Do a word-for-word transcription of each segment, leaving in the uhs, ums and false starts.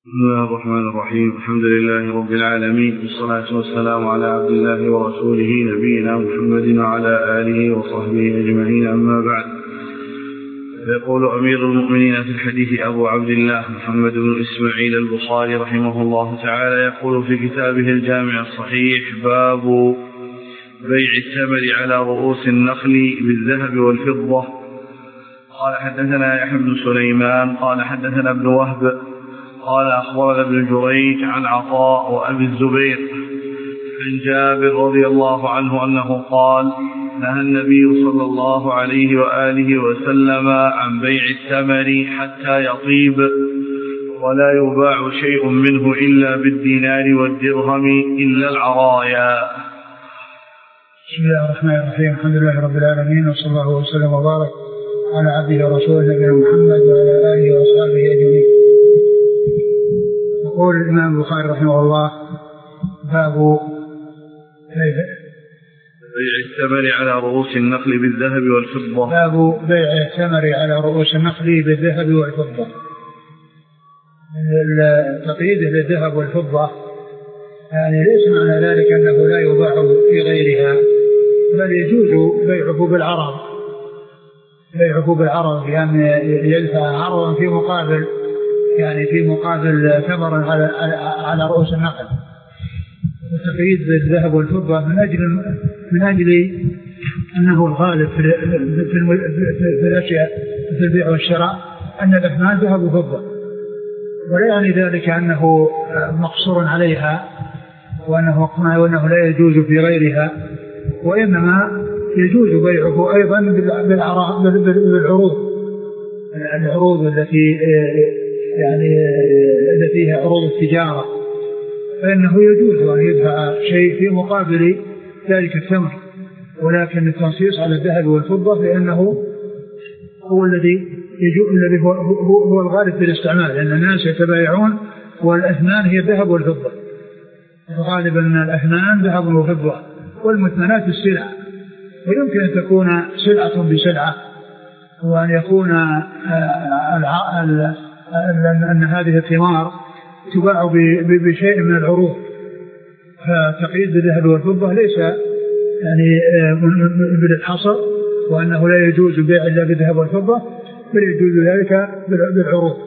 بسم الله الرحمن الرحيم. الحمد لله رب العالمين، والصلاة والسلام على عبد الله ورسوله نبينا محمد وعلى آله وصحبه أجمعين، أما بعد. يقول أمير المؤمنين في الحديث أبو عبد الله محمد بن إسماعيل البخاري رحمه الله تعالى، يقول في كتابه الجامع الصحيح: باب بيع الثمر على رؤوس النخل بالذهب والفضة. قال حدثنا يحيى بن سليمان قال حدثنا ابن وهب قال أخبرنا ابن جريج عن عطاء وأبي الزبير عن جابر رضي الله عنه أنه قال: نهى النبي صلى الله عليه وآله وسلم عن بيع الثمر حتى يطيب، ولا يباع شيء منه إلا بالدينار والدرهم إلا العرايا. بسم الله الرحمن الرحيم. الحمد لله رب العالمين، وصلى الله وسلم وبارك على عبده ورسوله نبينا محمد وعلى آله وأصحابه أجمعين. يقول الإمام البخاري رحمه الله: باب بيع الثمر على رؤوس النخل بالذهب والفضة. باب بيع الثمر على رؤوس النخل بالذهب والفضة. تقييده للذهب والفضة يعني ليس معنى ذلك أنه لا يباع في غيرها، بل يجوز بيعه بالعرض بيعه بالعرض يعني يدفع عرضا في مقابل يعني في مقابل ثمر على على رؤوس النخل. التقييد بالذهب والفضة من أجل من أجل أنه الغالب في في الأشياء في البيع والشراء أن الأثمان ذهب وفضة، ولا يعني ذلك أنه مقصور عليها وأنه وأنه لا يجوز في غيرها، وإنما يجوز بيعه أيضا بالعروض العروض التي يعني التي هي عروض التجارة، فإنه يجوز أن يدفع شيء في مقابل ذلك الثمن، ولكن التنصيص على الذهب والفضة لأنه هو الذي يجوز الذي هو, هو, هو الغالب في الاستعمال، لأن الناس يتبايعون والأثمان هي الذهب والفضة، غالبا الأثمان ذهب وفضة، والمثمنات السلع، ويمكن أن تكون سلعة بسلعة، وأن يكون أن هذه الثمار تباع بشيء من العروض. فتقييد بالذهب والفضة ليس يعني بالحصر وأنه لا يجوز البيع إلا بالذهب والفضة، بل يجوز ذلك بالعروض.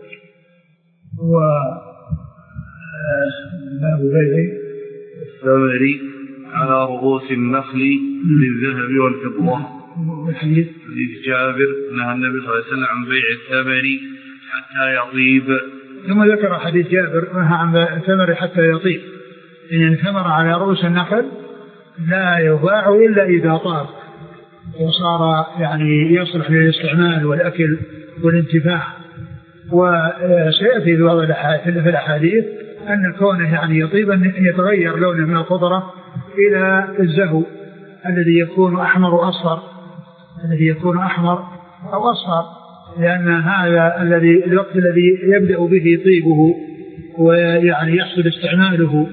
وباب بيع الثمر على رؤوس النخل بالذهب والفضة. الحديث حديث جابر: نهى النبي صلى الله عليه وسلم عن بيع الثمر حتى يطيب. ثم ذكر حديث جابر: نهى عن الثمر حتى يطيب، إن الثمر على رؤوس النخل لا يباع إلا إذا طاب وصار يعني يصلح للاستعمال والأكل والانتفاع. وسيأتي في بعض الأحاديث أن كونه يعني يطيب أن يتغير لونه من الخضرة إلى الزهو الذي يكون أحمر وأصفر الذي يكون أحمر أو أصفر، لأن هذا الذي الوقت الذي يبدأ به طيبه ويعني يحصل استعماله.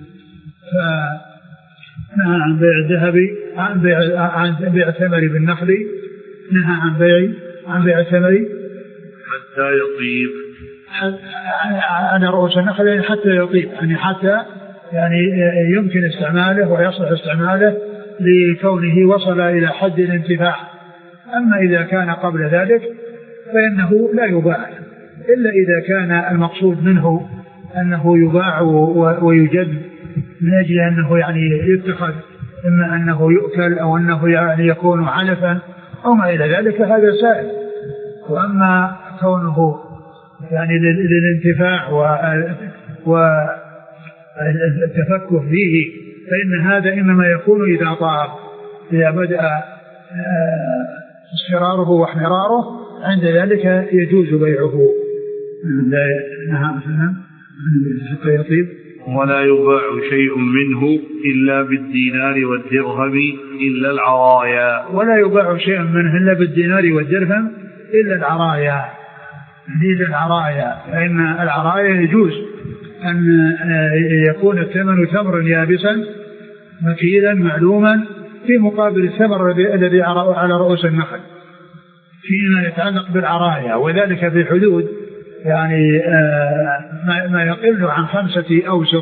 فنهى عن بيع الذهب عن بيع عن بيع الثمر بالنخل، نهى عن بيع عن بيع الثمر حتى يطيب على رؤوس النخل حتى يطيب، يعني حتى يعني يمكن استعماله ويصلح استعماله لكونه وصل إلى حد الانتفاع. أما إذا كان قبل ذلك فإنه لا يباع إلا إذا كان المقصود منه أنه يباع ويجد من أجل أنه يعني يتخذ، إما أنه يؤكل أو أنه يعني يكون علفا أو ما إلى ذلك، هذا سائل. وأما كونه يعني للانتفاع والتفكه فيه فإن هذا إنما يكون إذا طاب، إذا بدأ اصفراره واحمراره، عند ذلك يجوز بيعه. حتى يطيب. ولا يباع شيء منه إلا بالدينار والدرهم إلا العرايا. ولا يباع شيء منه إلا بالدينار والدرهم إلا العرايا إلا العرايا فإن العرايا يجوز أن يكون الثمن ثمرا يابسا مكيلا معلوما في مقابل الثمر الذي على رؤوس النخل فيما يتعلق بالعرايا، وذلك في حدود يعني ما يقل عن خمسة أوسق،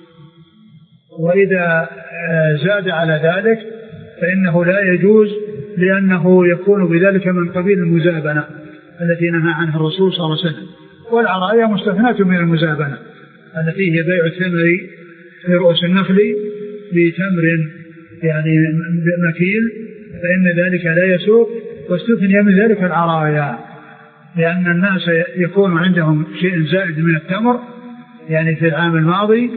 وإذا زاد على ذلك فإنه لا يجوز، لأنه يكون بذلك من قبيل المزابنة التي نهى عنها الرسول صلى الله عليه وسلم. والعرايا مستثناة من المزابنة التي هي بيع الثمر في رؤوس النخل بتمر يعني مكيل، فإن ذلك لا يسوق، واستثني من ذلك العرايا، لأن الناس يكون عندهم شيء زائد من التمر يعني في العام الماضي،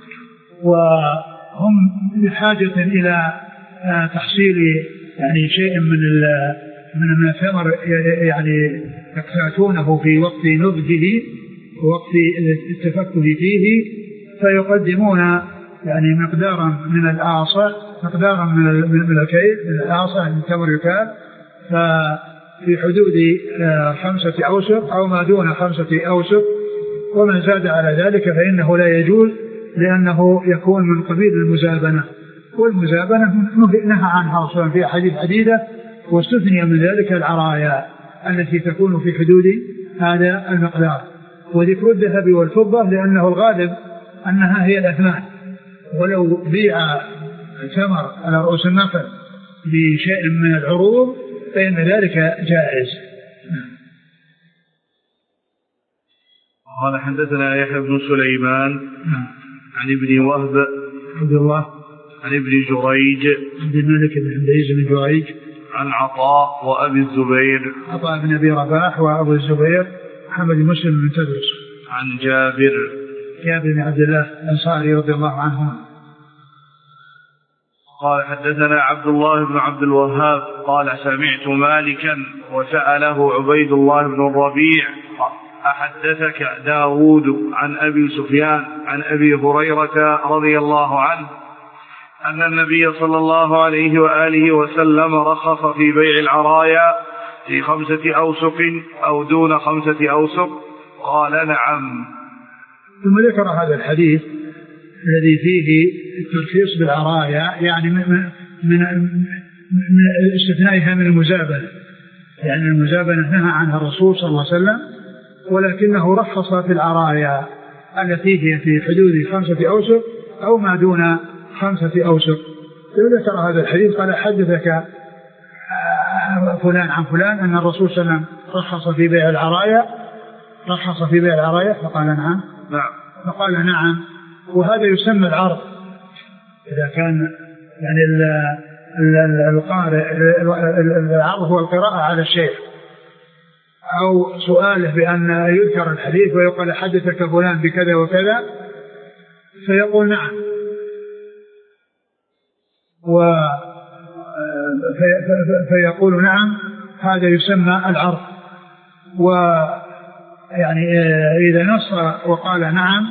وهم بحاجة إلى تحصيل يعني شيء من من الثمر يعني يقتاتونه في وقت نضجه ووقت التفكه فيه، فيقدمون يعني مقدارا من الآصع مقدارا من الكيل من الآصع من التمر يكال ففي حدود خمسة أوسق أو ما دون خمسة أوسق، ومن زاد على ذلك فإنه لا يجوز، لأنه يكون من قبيل المزابنة، والمزابنة نهى عنها رسول في أحاديث عديدة، واستثني من ذلك العرايا التي تكون في حدود هذا المقدار. وذكر الذهب والفضة لأنه الغالب أنها هي الأثمان، ولو بيع الثمر على رؤوس النخل بشيء من العروض فإن ذلك جائز. قال حدثنا يحيى بن سليمان عن ابن وهب عبد الله عن ابن جريج عبد الملك بن عبدالعزيز بن جريج عن عطاء وأبي الزبير عطاء بن أبي رباح وأبو الزبير محمد مسلم بن تدرس عن جابر جابر بن عبد الله الأنصاري رضي الله عنه قال حدثنا عبد الله بن عبد الوهاب قال سمعت مالكا وسأله عبيد الله بن الربيع أحدثك داود عن أبي سفيان عن أبي هريرة رضي الله عنه أن النبي صلى الله عليه وآله وسلم رخص في بيع العرايا في خمسة أوسق أو دون خمسة أوسق؟ قال نعم. ثم ذكر هذا الحديث الذي فيه الترخيص بالعرايا، يعني من, من, من استثنائها من المزابنة، يعني المزابنة نهى عنها الرسول صلى الله عليه وسلم، ولكنه رخص في العرايا التي هي في حدود خمسة أوسق أو ما دون خمسة أوسق. ذكر هذا الحديث قال حدثك فلان عن فلان أن الرسول صلى الله عليه وسلم رخص في بيع العرايا رخص في بيع العرايا فقال نعم نعم فقال نعم. وهذا يسمى العرض، إذا كان يعني القارئ العرض هو القراءة على الشيخ أو سؤاله بأن يذكر الحديث ويقال حدثك فلان بكذا وكذا فيقول نعم، و فيقول نعم، هذا يسمى العرض. ويعني إذا نص وقال نعم،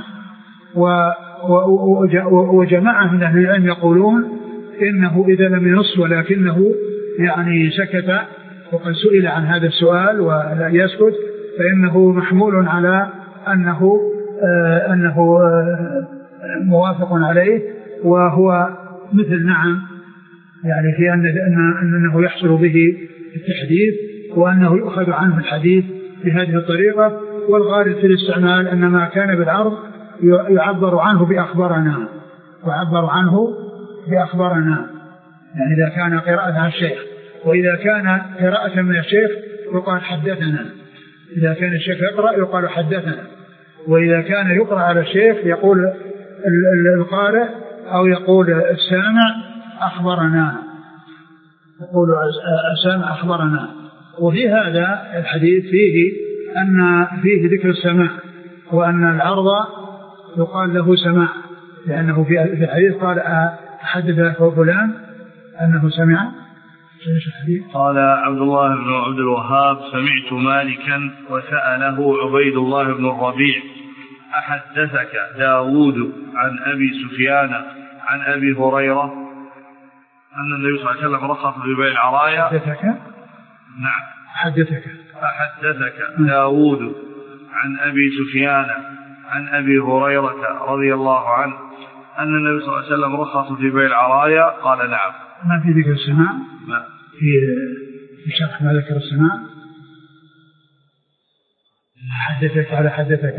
وجماعة من أهل العلم يقولون إنه إذا لم ينص ولكنه يعني سكت وقد سئل عن هذا السؤال ولا يسكت فإنه محمول على أنه آه أنه آه موافق عليه، وهو مثل نعم، يعني في أن أنه يحصل به التحديث وأنه يؤخذ عنه الحديث بهذه الطريقة. والغالب في الاستعمال أن ما كان بالعرض يعبر عنه بأخبارنا ويعبر عنه بأخبارنا، يعني إذا كان قراءة عن الشيخ، وإذا كان قراءة من الشيخ يقال حدثنا، إذا كان الشيخ يقرأ يقال حدثنا، وإذا كان يقرأ على الشيخ يقول القارئ أو يقول السامع أخبرنا، يقول السامع أخبرنا. وفي هذا الحديث فيه أن فيه ذكر السماع، وأن العرض يقال له سماع، لأنه في الحديث قال أحدث فلان أنه سمع. قال عبد الله بن عبد الوهاب سمعت مالكا وسأله عبيد الله بن الربيع أحدثك داود عن أبي سفيان عن أبي هريرة أن النبي صلى الله عليه وسلم رخص في بيع العرايا؟ أحدثك؟ نعم. أحدثك أحدثك داود عن أبي سفيان عن أبي هريرة رضي الله عنه أن النبي صلى الله عليه وسلم رخص في بيع العرايا؟ قال نعم. ما في ذكر السماع؟ نعم. في شرح ما ذكر السماع؟ حدثك على حدثك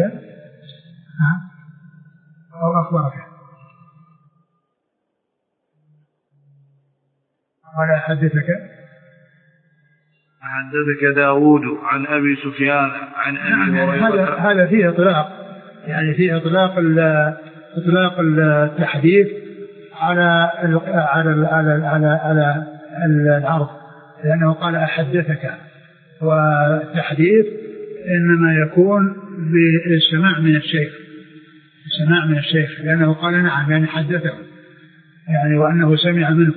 أو أخبرك على حدثك حدثك داود عن أبي سفيان عن أبي هريرة. هذا فيه إطلاق، يعني فيه إطلاق إطلاق التحديث على على على على على العرض، لأنه قال أحدثك، والتحديث إنما يكون بالسماع من الشيخ، السماع من الشيخ، لأنه قال نعم يعني حدثه، يعني وأنه سمع منه.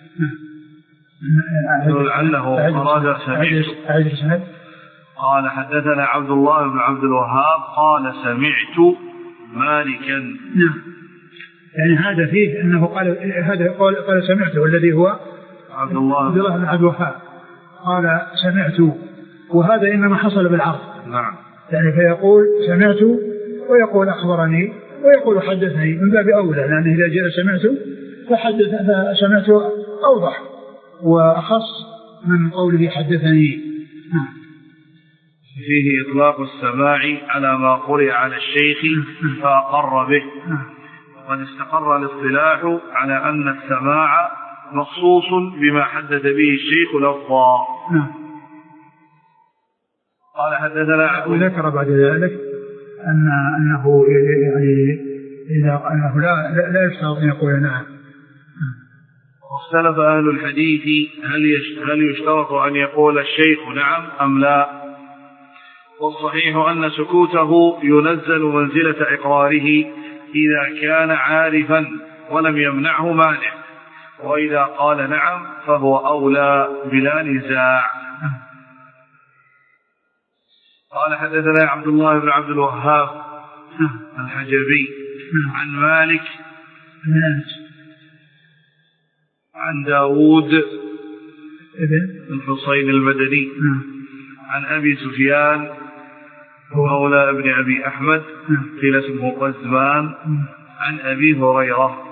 لعله أراد سمعت. قال حدثنا عبد الله بن عبد الوهاب قال سمعت مالكا. نعم، يعني هذا فيه أنه قال هذا قال, قال سمعته، والذي هو عبد الله بن عبد الوهاب قال سمعت، وهذا إنما حصل بالعرض. نعم، يعني فيقول سمعت ويقول أخبرني ويقول حدثني من باب أولى، لأنه إذا جاء سمعت فحدث فسمعت أوضح وأخص من قوله حدثني. فيه إطلاق السماع على ما قرئ على الشيخ فأقر به، وقد استقر الاصطلاح على أن السماع مخصوص بما حدث به الشيخ لفظا. قال حدثنا، وذكر بعد ذلك أن أنه يعني إذا أنه لا لا يشترط أن يقول نعم. واختلف أهل الحديث هل هل يشترط أن يقول الشيخ نعم أم لا؟ والصحيح أن سكوته ينزل منزلة إقراره إذا كان عارفا ولم يمنعه مانع، وإذا قال نعم فهو أولى بلا نزاع. قال حدثنا عبد الله بن عبد الوهاب الحجبي عن مالك عن داود بن حصين المدني عن أبي سفيان مولى ابن أبي أحمد قيل اسمه قزمان عن أبي هريرة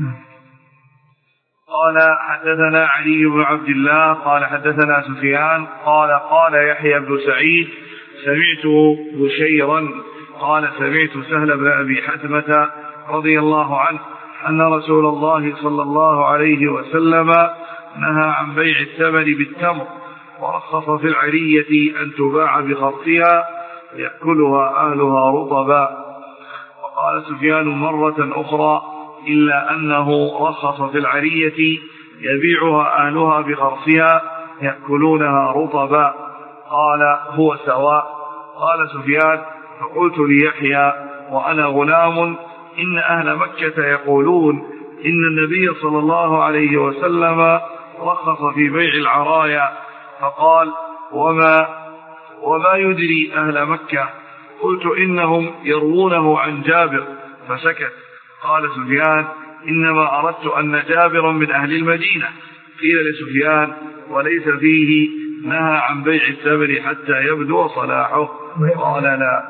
قال حدثنا علي بن عبد الله قال حدثنا سفيان قال قال يحيى بن سعيد سمعت بشيرا قال سمعت سهل بن أبي حتمة رضي الله عنه أن رسول الله صلى الله عليه وسلم نهى عن بيع الثمن بالتمر، ورخص في العرية أن تباع بخرصها يأكلها أهلها رطبا. وقال سفيان مرة أخرى إلا أنه رخص في العرية يبيعها أهلها بخرصها يأكلونها رطبا. قال هو سواء. قال سفيان فقلت ليحيى وأنا غلام إن أهل مكة يقولون إن النبي صلى الله عليه وسلم رخص في بيع العرايا، فقال وما, وما يدري أهل مكة؟ قلت إنهم يروونه عن جابر، فسكت. قال سفيان إنما أردت أن جابرا من أهل المدينة. قيل لسفيان وليس فيه نهى عن بيع الثمن حتى يبدو صلاحه؟ قال لا.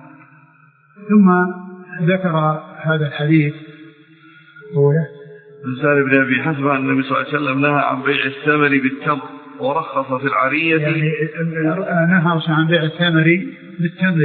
ثم ذكر هذا الحديث من سهل بن أبي حتمة أن النبي صلى الله عليه وسلم نهى عن بيع الثمر بالتمر ورخص في العرية، يعني نهى عن بيع الثمر بالتمر،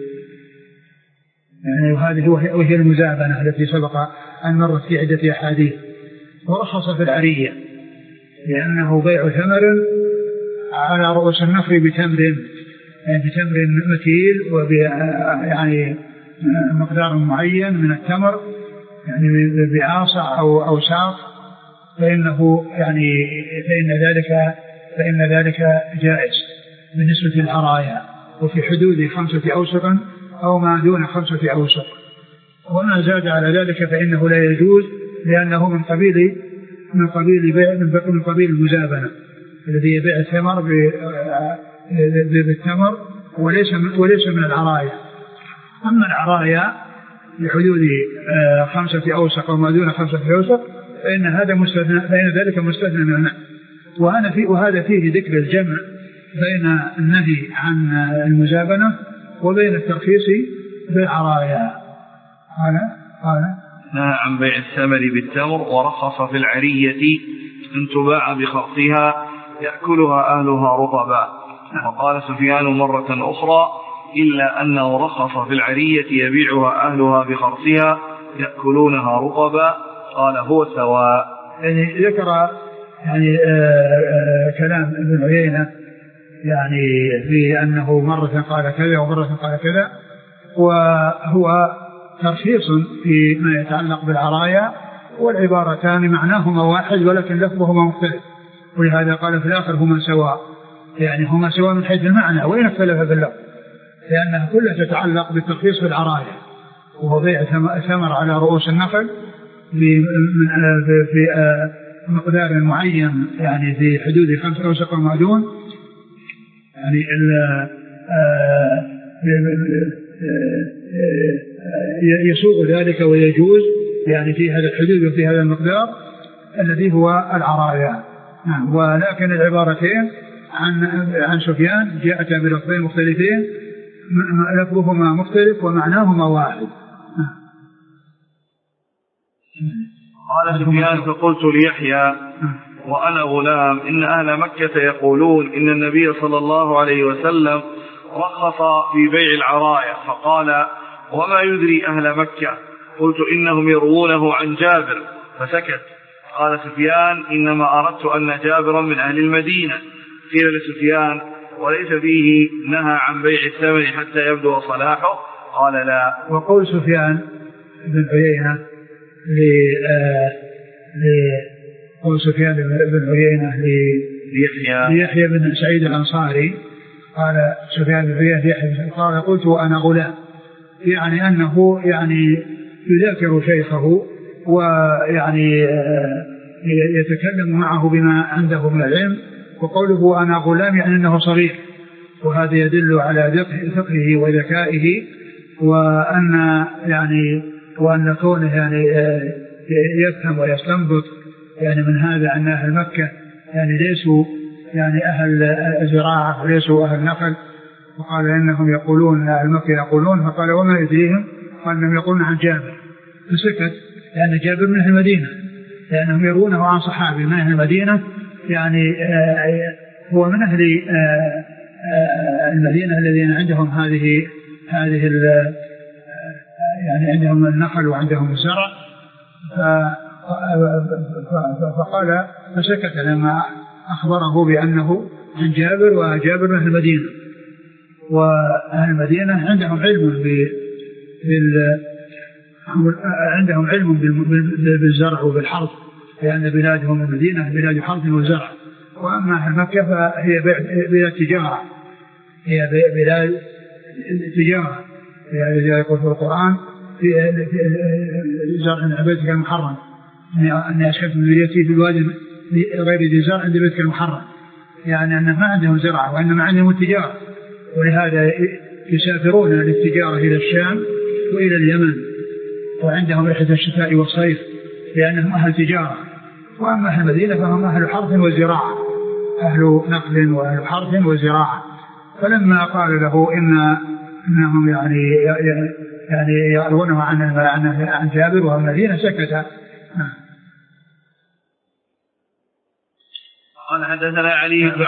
يعني وهذه وهي المزابنة التي سبق أن مرت في عدة أحاديث. ورخص في العرية لأنه بيع ثمر على رؤوس النخل بتمر، يعني بتمر مثيل وب يعني مقدار معين من التمر، يعني بعاصع أو أو ساق، فإنه يعني فإن ذلك فإن ذلك جائز بالنسبة للعرايا، وفي حدود خمسة أوسق أو ما دون خمسة أوسق. وما زاد على ذلك فإنه لا يجوز، لأنه من قبيل من قبيل بيع من قبيل المزابنة الذي يبيع الثمر بالتمر وليس وليس من العرايا. أما العرايا بحدود خمسة أوسق وما دون خمسة أوسق فإن هذا مستثنى، فإن ذلك مستثنى منه. وهذا فيه وهذا فيه ذكر الجمع بين النهي عن المزابنة وبين الترخيص بالعرايا. قال قال نهى عن بيع الثمر بالتمر ورخص في العرية أن تباع بخرصها يأكلها أهلها رطبا. وقال سفيان مرة أخرى إلا أنه رخص في العرية يبيعها أهلها بخرصها يأكلونها رطبا، قال هو سواء. يعني ذكر يعني آآ آآ كلام ابن عيينة يعني في أنه مرة قال كذا ومرة قال كذا، وهو ترخيص فيما يتعلق بالعرايا، والعبارتان معناهما واحد ولكن لفظهما مختلف، ولهذا قال في الآخر هما سواء، يعني هما سواء من حيث المعنى وإن اختلف باللفظ، لأنها كلها تتعلق بالترخيص في العرايا، وهو بيع ثمر على رؤوس النخل في مقدار معين، يعني في حدود خمسة أوسق وما دون، يعني يسوق ذلك ويجوز يعني في هذا الحدود وفي هذا المقدار الذي هو العرايا. ولكن العبارتين عن عن سفيان جاءتا بلفظين مختلفين، لفظهما مختلف ومعناهما واحد. قال سفيان فقلت ليحيى وأنا غلام إن أهل مكة يقولون إن النبي صلى الله عليه وسلم رخص في بيع العرايا، فقال وما يدري أهل مكة؟ قلت إنهم يروونه عن جابر، فسكت. قال سفيان إنما أردت أن جابرا من أهل المدينة. قيل لسفيان وليس فيه نهى عن بيع الثمن حتى يبدو صلاحه؟ قال لا. وقول سفيان بن عيينة قول سفيان بن عيينة ليحيى بن سعيد الأنصاري، قال سفيان بن عيينة ليحيى قال قلت وأنا غلام، يعني أنه يعني يذاكر شيخه ويعني يتكلم معه بما عنده من العلم، وقوله أنا غلام يعني أنه صغير، وهذا يدل على فقهه وذكائه، وأن يعني وأن كونه يعني يفهم ويستنبط يعني من هذا أن أهل مكة يعني ليسوا يعني أهل الزراعة وليسوا أهل نخل، وقال إنهم يقولون أهل مكة يقولون، فقال وما يدريهم؟ قال إنهم يقولون عن جابر، فسكت، لأن جابر من أهل المدينة، لأنهم يرونه عن صحابي من أهل المدينة، يعني هو من أهل المدينة الذين عندهم هذه هذه يعني عندهم النخل وعندهم الزرع، فقال فسكت لما أخبره بأنه عن جابر، وجابر من أهل المدينة، وأهل المدينة عندهم علم بال عندهم علم بالزرع وبالحرث، لأن بلادهم المدينة بلاد حرث وزرع، وأما أهل مكة فهي بلاد تجارة، هي بلاد تجارة، يعني يقول في القرآن في زرع بيتك المحرم أني أسكنت من ذريتي في الوادي غير ذي زرع عند بيتك المحرم، يعني أنه ما عندهم زرع وإنما عندهم التجارة، ولهذا يسافرون للتجارة إلى الشام وإلى اليمن، وعندهم رحلة الشتاء والصيف لأنهم أهل تجارة. وأما أهل المدينة فهم أهل حرث وزراعة، أهل نقل وأهل حرث وزراعة. فلما قال له إن إنهم يعني يعني يروونه عن عن جابر وهم المدينة سكت. قال حدثنا علي بن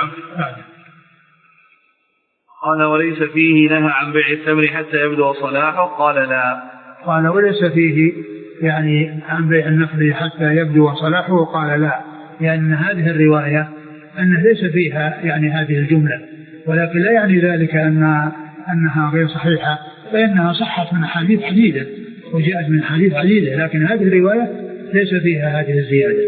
قال وليس فيه نهى عن بيع التمر حتى يبدو صلاحه؟ قال لا. قال وليس فيه يعني عن بيع النخل حتى يبدو صلاحه؟ قال لا، لأن هذه الرواية أن ليس فيها يعني هذه الجملة، ولكن لا يعني ذلك أن أنها غير صحيحة، فإنها صحت من حديث عديدة وجاءت من حديث عديدة، لكن هذه الرواية ليس فيها هذه الزيادة.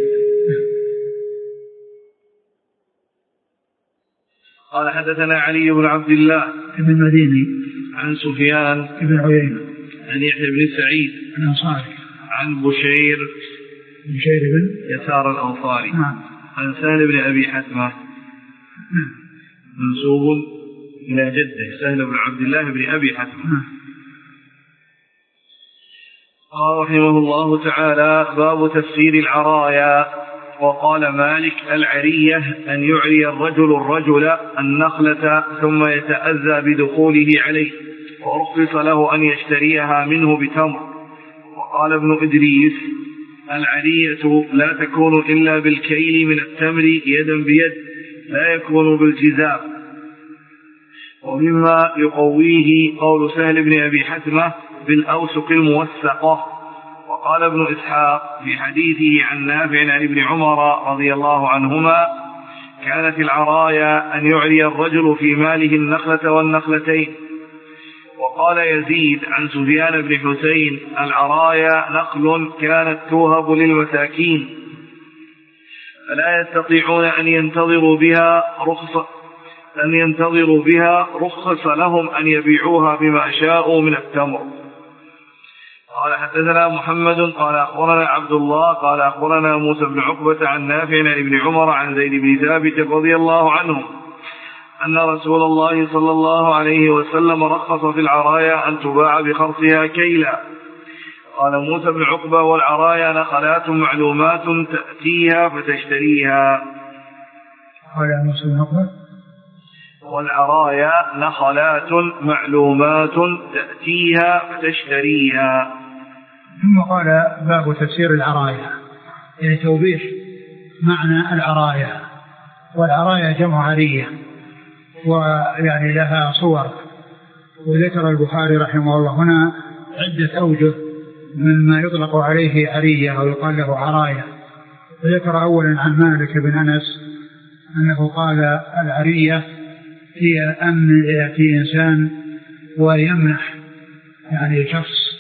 قال حدثنا علي بن عبد الله بن المديني عن سفيان بن عيينة عن يحيى بن سعيد الأنصاري عن بشير بشير بن يسار الأنصاري نعم عن سهل بن أبي حتمة منسوب إلى جده سهل بن عبد الله بن أبي حتمة. قال رحمه الله تعالى باب تفسير العرايا. وقال مالك العرية أن يعري الرجل الرجل النخلة ثم يتأذى بدخوله عليه، ورخص له أن يشتريها منه بتمر. وقال ابن إدريس العرية لا تكون إلا بالكيل من التمر يدا بيد، لا يكون بالجزاء. ومما يقويه قول سهل بن أبي حتمة بالأوسق الموثقة. وقال ابن إسحاق في حديثه عن نافع عن ابن عمر رضي الله عنهما كانت العرايا أن يعري الرجل في ماله النخلة والنخلتين. وقال يزيد عن سفيان بن حسين العرايا نخل كانت توهب للمساكين فلا يستطيعون أن ينتظروا بها رخصة أن ينتظروا بها رخص لهم أن يبيعوها بما شاءوا من التمر. قال حدثنا محمد قال أخبرنا عبد الله قال أخبرنا موسى بن عقبة عن نافع عن ابن عمر عن زيد بن ثابت رضي الله عنهم أن رسول الله صلى الله عليه وسلم رخص في العرايا أن تباع بخرصها كيلا. قال موسى بن عقبة والعرايا نخلات معلومات تأتيها فتشتريها. قال موسى بن عقبة والعرايا نخلات معلومات تأتيها فتشتريها. ثم قال باب تفسير العرايا يعني توضيح معنى العرايا. والعرايا جمع عرية ويعني لها صور. وذكر البخاري رحمه الله هنا عدة أوجه مما يطلق عليه عرية أو يقال له عرايا. وذكر أولا عن مالك بن أنس أنه قال العرية هي أن يأتي إنسان ويمنح يعني شخص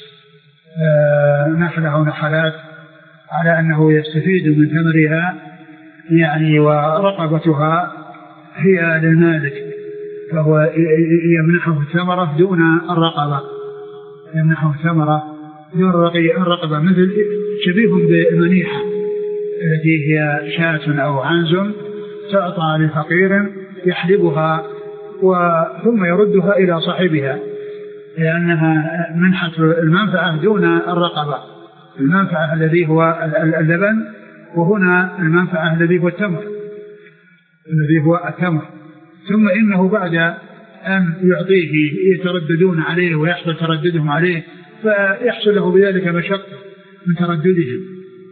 نخلة أو نخلات على أنه يستفيد من ثمرها يعني ورقبتها هي للمالك فهو يمنحه الثمرة دون الرقبة يمنحه الثمرة دون الرقبة مثل شبيه بالمنيحة التي هي شاة أو عنز تعطى لفقير يحلبها ثم يردها إلى صاحبها لأنها منحة المنفعة دون الرقبة. المنفعة الذي هو اللبن وهنا المنفعة الذي هو التمر الذي هو التمر. ثم إنه بعد أن يعطيه يترددون عليه ويحصل ترددهم عليه فيحصل له بذلك مشقة من ترددهم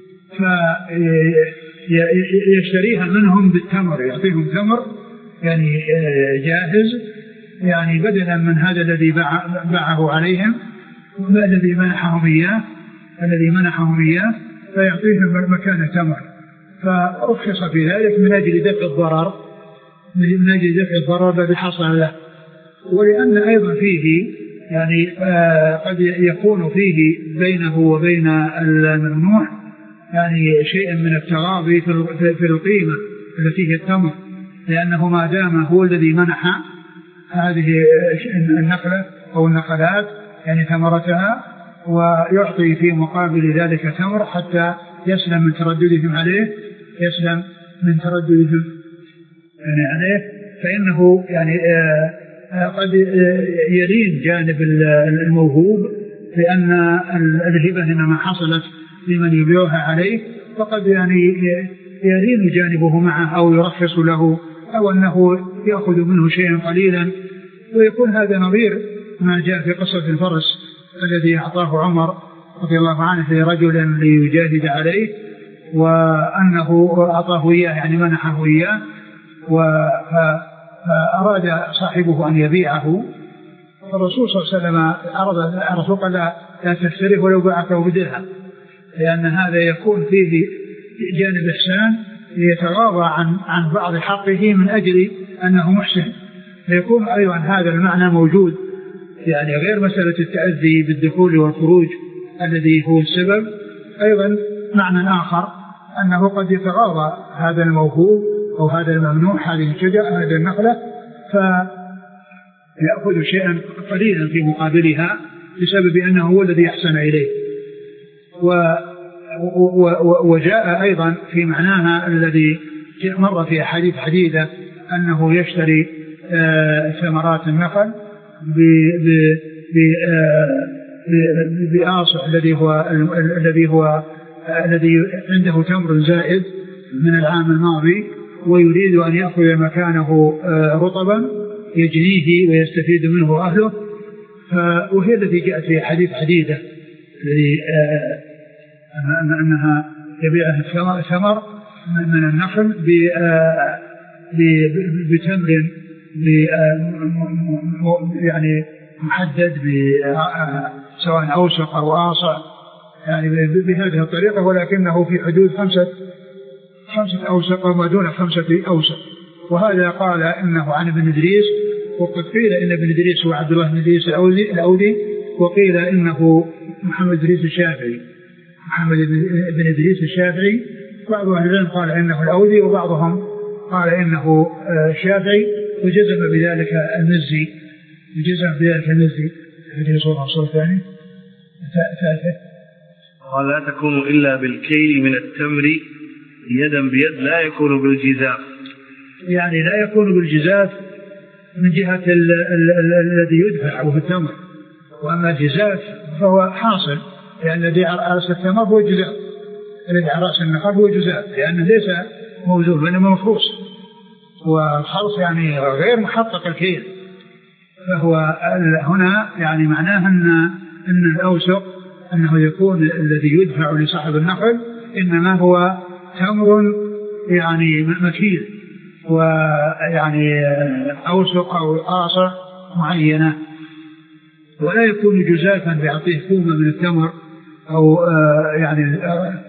فيشتريها منهم بالتمر يعطيهم تمر يعني جاهز يعني بدلا من هذا الذي باعه عليهم الذي منحهم إياه الذي منحهم إياه فيعطيهم مكان تمر. فرخص في ذلك من أجل دفع الضرر من أجل دفع الضرر الذي حصل له. ولأن أيضا فيه يعني قد يكون فيه بينه وبين الممنوع يعني شيء من التغاضي في القيمة التي هي التمر لأنه ما دام هو الذي منح هذه النخلة أو النخلات يعني ثمرتها ويعطي في مقابل ذلك تمر حتى يسلم من ترددهم عليه يسلم من ترددهم يعني عليه فإنه يعني قد يلين جانب الموهوب لأن الهبة إنما حصلت لمن يبيعها عليه فقد يعني يلين جانبه معه أو يرخص له أو أنه يأخذ منه شيئا قليلا. ويكون هذا نظير ما جاء في قصة الفرس الذي أعطاه عمر رضي الله عنه لرجل ليجاهد عليه وأنه أعطاه إياه يعني منحه إياه فأراد صاحبه أن يبيعه فالرسول صلى الله عليه وسلم عرض الرسول قال لا تشتريه ولو باعته بدرهم لأن هذا يكون فيه جانب إحسان يتغاضى عن عن بعض حقه من أجل أنه محسن. فيكون أيضا هذا المعنى موجود يعني غير مسألة التأذي بالدخول والخروج الذي هو السبب. أيضا معنى آخر أنه قد يتغاضى هذا الموهوب أو هذا الممنوع هذه الشجرة هذه النخلة فيأخذ شيئا قليلا في مقابلها بسبب أنه هو الذي أحسن إليه. و وجاء أيضا في معناها الذي مر في أحاديث عديدة أنه يشتري ثمرات النخل بآصع الذي هو الذي هو الذي عنده تمر زائد من العام الماضي ويريد أن يأخذ مكانه رطبا يجنيه ويستفيد منه أهله. وهي التي جاءت في أحاديث عديدة الذي أنها يبيع الثمر من النخل بتمر يعني محدد سواء أوسق أو آصع يعني بهذه الطريقة، ولكنه في حدود خمسة خمسة أوسق وما دون خمسة أوسق. وهذا قال إنه عن ابن إدريس، وقد قيل إن ابن إدريس هو عبد الله بن إدريس الأودي، وقيل إنه محمد إدريس الشافعي محمد بن إدريس الشافعي. بعض أهل العلم قال إنه الأودي، وبعضهم قال إنه الشافعي، وجزم بذلك المزي وجزم بذلك المزي هذه صورة صورة ثانية ثالثة. قال لا تكون إلا بالكيل من التمر يدا بيد لا يكون بالجزاف، يعني لا يكون بالجزاف من جهة الذي يدفع وهو التمر، وأما الجزاف فهو حاصل، لأن الذي على رأس التمر هو الجزاف، الذي على رأس النخل هو الجزاف، لأنه ليس موزون وإنما مفروس، والخرص يعني غير محقق الكيل. فهو هنا يعني معناه أن أن الأوسق أنه يكون الذي يدفع لصاحب النخل إنما هو تمر يعني مكيل، ويعني أوسق أو آصع معينة، ولا يكون جزافا بيعطيه كومة من التمر أو يعني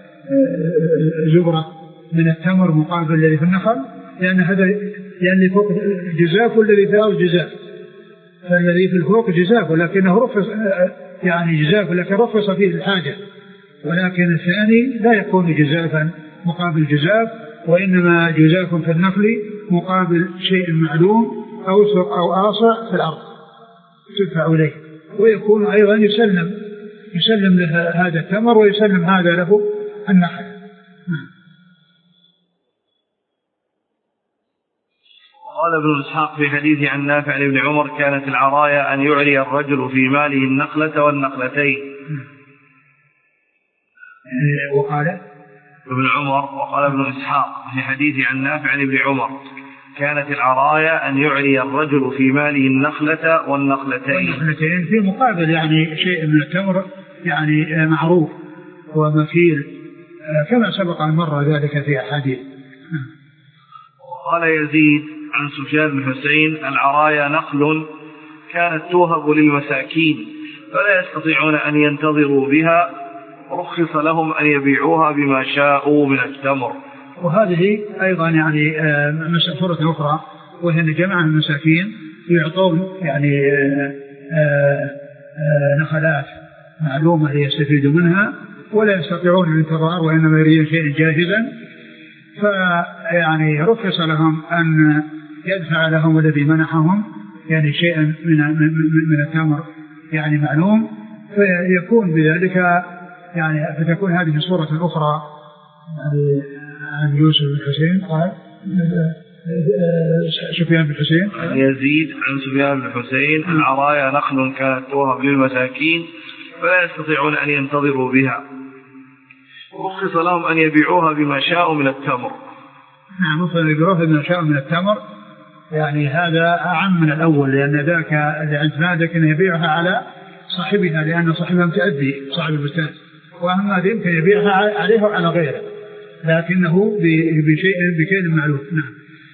زبرة من التمر مقابل الذي في النخل، لأن هذا لأن اللي فوق جزاف والذي فوق جزاف، فالذي في الفوق جزاف ولكنه رخص يعني جزاف ولكن رخص فيه الحاجة، ولكن الثاني لا يكون جزافا مقابل جزاف، وإنما جزاف في النخل مقابل شيء معلوم أوسق أو آصع في الأرض تدفع إليه، ويكون أيضا يسلم يسلم له هذا التمر ويسلم هذا له النخل. قال ابن إسحاق في حديث عن نافع عن ابن عمر كانت العرايا أن يعلي الرجل في ماله النخلة والنخلتين. وقال ابن عمر وقال ابن إسحاق في حديث عن نافع عن ابن عمر كانت العرايا أن يعلي الرجل في ماله النخلة والنخلتين والنخلتين في مقابل يعني شيء من التمر يعني معروف ومكيل كما سبق أن مر ذلك في أحاديث. قال يزيد عن سفيان بن حسين العرايا نخل كانت توهب للمساكين فلا يستطيعون أن ينتظروا بها، رخص لهم أن يبيعوها بما شاءوا من التمر. وهذه أيضا يعني مسألة أخرى، وهي جماعة المساكين يعطون يعني نخلات معلومة ليستفيدوا منها ولا يستطيعون الانتظار وإنما يريدون شيء جاهزا، فيعني رخص لهم أن يدفع لهم الذي منحهم يعني شيئا من من التمر يعني معلوم، فيكون بذلك يعني فتكون هذه صورة أخرى. يعني عن يوسف بن حسين قال سفيان بن حسين يزيد عن سفيان بن حسين العرايا نخل كانت توهب للمساكين فلا يستطيعون أن ينتظروا بها، رخص لهم أن يبيعوها بما شاءوا من التمر. نعم مثلا يبيعوها بما شاءوا من التمر، يعني هذا أعم من الأول، لأن ذاك اللي عند مالك أن يبيعها على صاحبها لأن صاحبها متأدي صاحب البستان، وأما هذه يمكن يبيعها عليه وعلى غيره لكنه بشيء بكيل معلوم. نعم.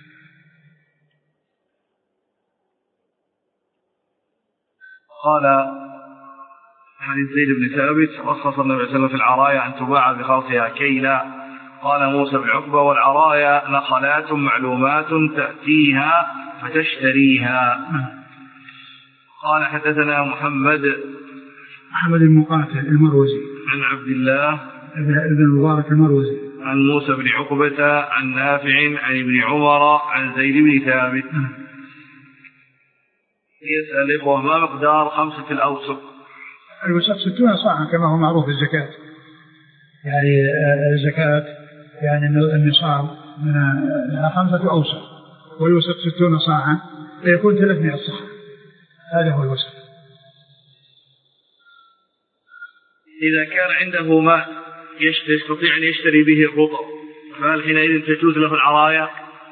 قال حديث زيد بن ثابت رخص النبي صلى الله عليه وسلم في العرايا أن تباع بخرصها كيلا. قال موسى بن عقبة والعرايا نخلات معلومات تأتيها فتشتريها. قال حدثنا محمد محمد المقاتل المروزي عن عبد الله ابن المبارك المروزي عن موسى بن عقبة عن نافع عن ابن عمر عن زيد بن ثابت. يسأل ما مقدار خمسة الأوسق؟ الوسق ستون صاعا كما هو معروف الزكاة، يعني الزكاة يعني النصاب من خمسة أوسق، والوسق ستون صاعا فيكون ثلاثمائة صاع، هذا هو الوسق. إذا كان عنده ماء يستطيع أن يشتري به الرطب فهل حينئذ تجوز له العرايا؟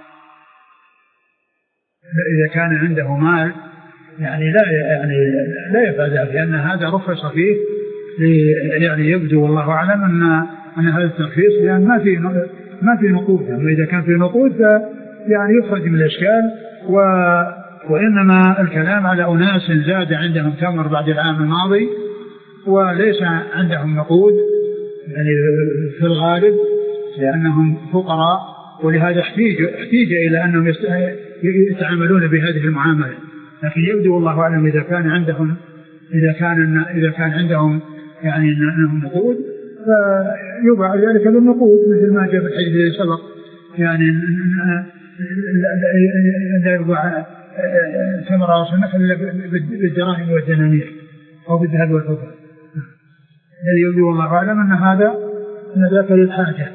إذا كان عنده مال يعني لا يعني لا يفعل ذلك، لأن هذا رخص فيه يعني يبدو والله أعلم أن أن هذا الترخيص لأن ما في ما في نقود، وإذا كان في نقود يعني يخرج من الإشكال، وإنما الكلام على أناس زاد عندهم تمر بعد العام الماضي وليس عندهم نقود يعني في الغالب لأنهم فقراء، ولهذا احتيج, احتيج إلى أنهم يتعاملون بهذه المعاملة. لكن يبدو الله أعلم إذا كان عندهم إذا كان إذا كان عندهم يعني أنهم نقود فيباع ذلك بالنقود مثل ما جاء في الحديث الذي سبق، يعني لا يباع ثمرة وصنف إلا بالدراهم والدنانير أو بالذهب والفضة. الذي يبدو الله أعلم أن هذا أن ذاك للحاجة.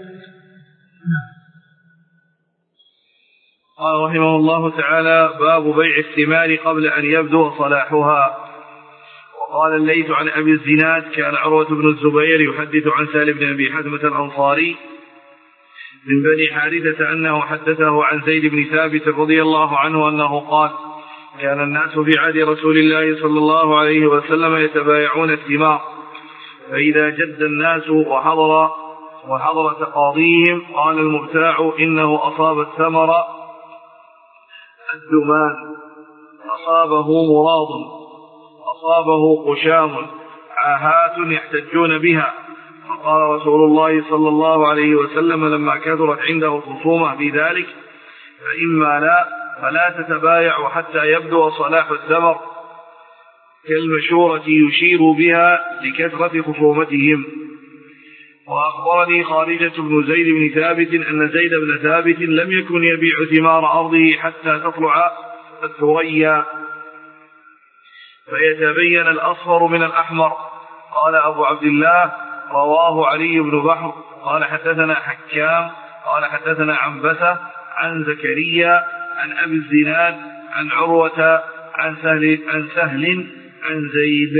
قال رحمه الله تعالى: باب بيع الثمار قبل أن يبدو صلاحها. وقال الليث عن أبي الزناد: كان عروة بن الزبير يحدث عن سالم بن أبي حزمة الأنصاري من بني حارثة أنه حدثه عن زيد بن ثابت رضي الله عنه أنه قال: كان الناس في عهد رسول الله صلى الله عليه وسلم يتبايعون الثمار، فإذا جد الناس وحضر وحضر تقاضيهم قال المبتاع: إنه أصاب الثمر الدمان، أصابه مراض، أصابه قشام، عاهات يحتجون بها. فقال رسول الله صلى الله عليه وسلم لما كثرت عنده الخصومة في ذلك: فإما لا فلا تتبايعوا حتى يبدو صلاح الثمر، كالمشورة يشير بها لكثرة خصومتهم. وأخبرني خارجة بن زيد بن ثابت أن زيد بن ثابت لم يكن يبيع ثمار أرضه حتى تطلع الثريا فيتبين الأصفر من الأحمر. قال أبو عبد الله: رواه علي بن بحر قال حدثنا حكام قال حدثنا عنبسة عن زكريا عن أبي الزناد عن عروة عن سهل عن سهل عن زيد.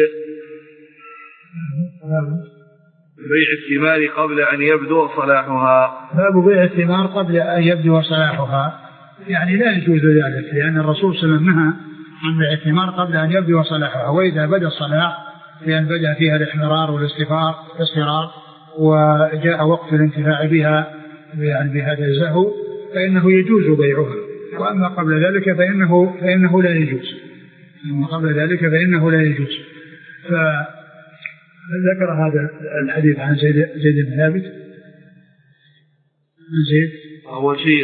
بيع الثمار قبل أن يبدو صلاحها. باب بيع الثمار قبل أن يبدو صلاحها، يعني لا يجوز ذلك، لأن الرسول صلى الله عليه وسلم نهى عن بيع الثمار قبل أن يبدو صلاحها، وإذا بدا الصلاح لأن بدأ فيها الاحمرار والاصفرار وجاء وقت الانتفاع بها يعني بهذا الزهو فإنه يجوز بيعها، وأما قبل ذلك فإنه, فإنه لا يجوز أما قبل ذلك فإنه لا يجوز. فذكر هذا الحديث عن زيد, زيد بن ثابت. زيد أول شيء